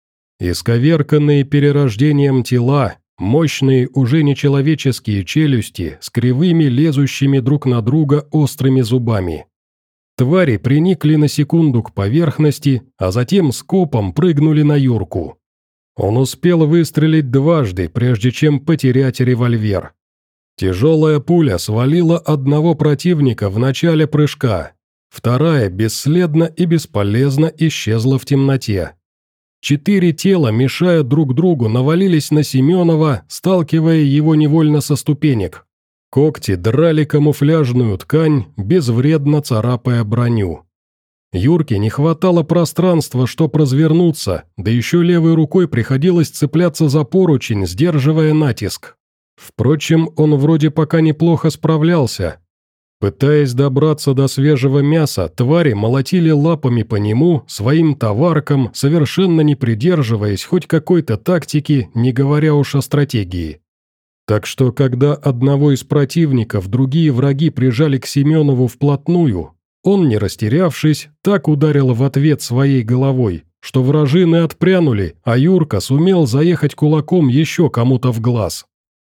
Speaker 1: Исковерканные перерождением тела, мощные уже нечеловеческие челюсти с кривыми, лезущими друг на друга острыми зубами. Твари приникли на секунду к поверхности, а затем скопом прыгнули на Юрку. Он успел выстрелить дважды, прежде чем потерять револьвер. Тяжелая пуля свалила одного противника в начале прыжка, вторая бесследно и бесполезно исчезла в темноте. Четыре тела, мешая друг другу, навалились на Семенова, сталкивая его невольно со ступенек. Когти драли камуфляжную ткань, безвредно царапая броню. Юрке не хватало пространства, чтоб развернуться, да еще левой рукой приходилось цепляться за поручень, сдерживая натиск. Впрочем, он вроде пока неплохо справлялся. Пытаясь добраться до свежего мяса, твари молотили лапами по нему, своим товаркам, совершенно не придерживаясь хоть какой-то тактики, не говоря уж о стратегии. Так что, когда одного из противников другие враги прижали к Семенову вплотную, он, не растерявшись, так ударил в ответ своей головой, что вражины отпрянули, а Юрка сумел заехать кулаком еще кому-то в глаз.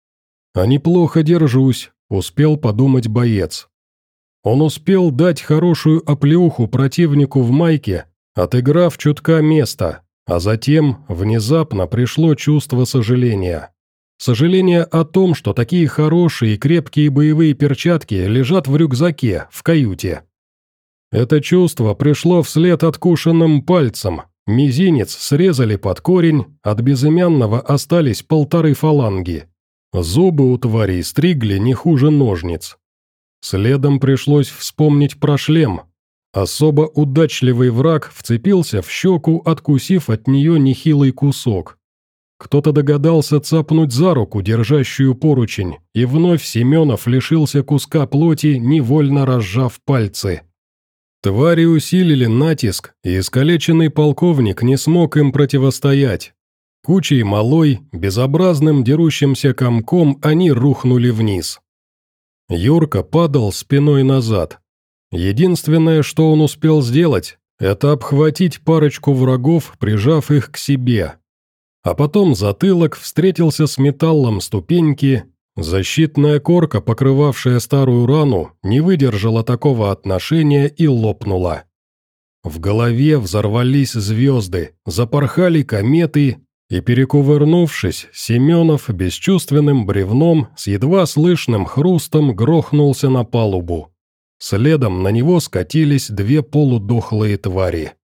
Speaker 1: «А неплохо держусь», — успел подумать боец. Он успел дать хорошую оплеуху противнику в майке, отыграв чутка места, а затем внезапно пришло чувство сожаления. Сожаление о том, что такие хорошие и крепкие боевые перчатки лежат в рюкзаке, в каюте. Это чувство пришло вслед откушенным пальцем. Мизинец срезали под корень, от безымянного остались полторы фаланги. Зубы у тварей стригли не хуже ножниц. Следом пришлось вспомнить про шлем. Особо удачливый враг вцепился в щеку, откусив от нее нехилый кусок. Кто-то догадался цапнуть за руку, держащую поручень, и вновь Семенов лишился куска плоти, невольно разжав пальцы. Твари усилили натиск, и искалеченный полковник не смог им противостоять. Кучей малой, безобразным дерущимся комком они рухнули вниз. Юрка падал спиной назад. Единственное, что он успел сделать, это обхватить парочку врагов, прижав их к себе. А потом затылок встретился с металлом ступеньки, защитная корка, покрывавшая старую рану, не выдержала такого отношения и лопнула. В голове взорвались звезды, запорхали кометы, и, перекувырнувшись, Семенов бесчувственным бревном с едва слышным хрустом грохнулся на палубу. Следом на него скатились две полудохлые твари.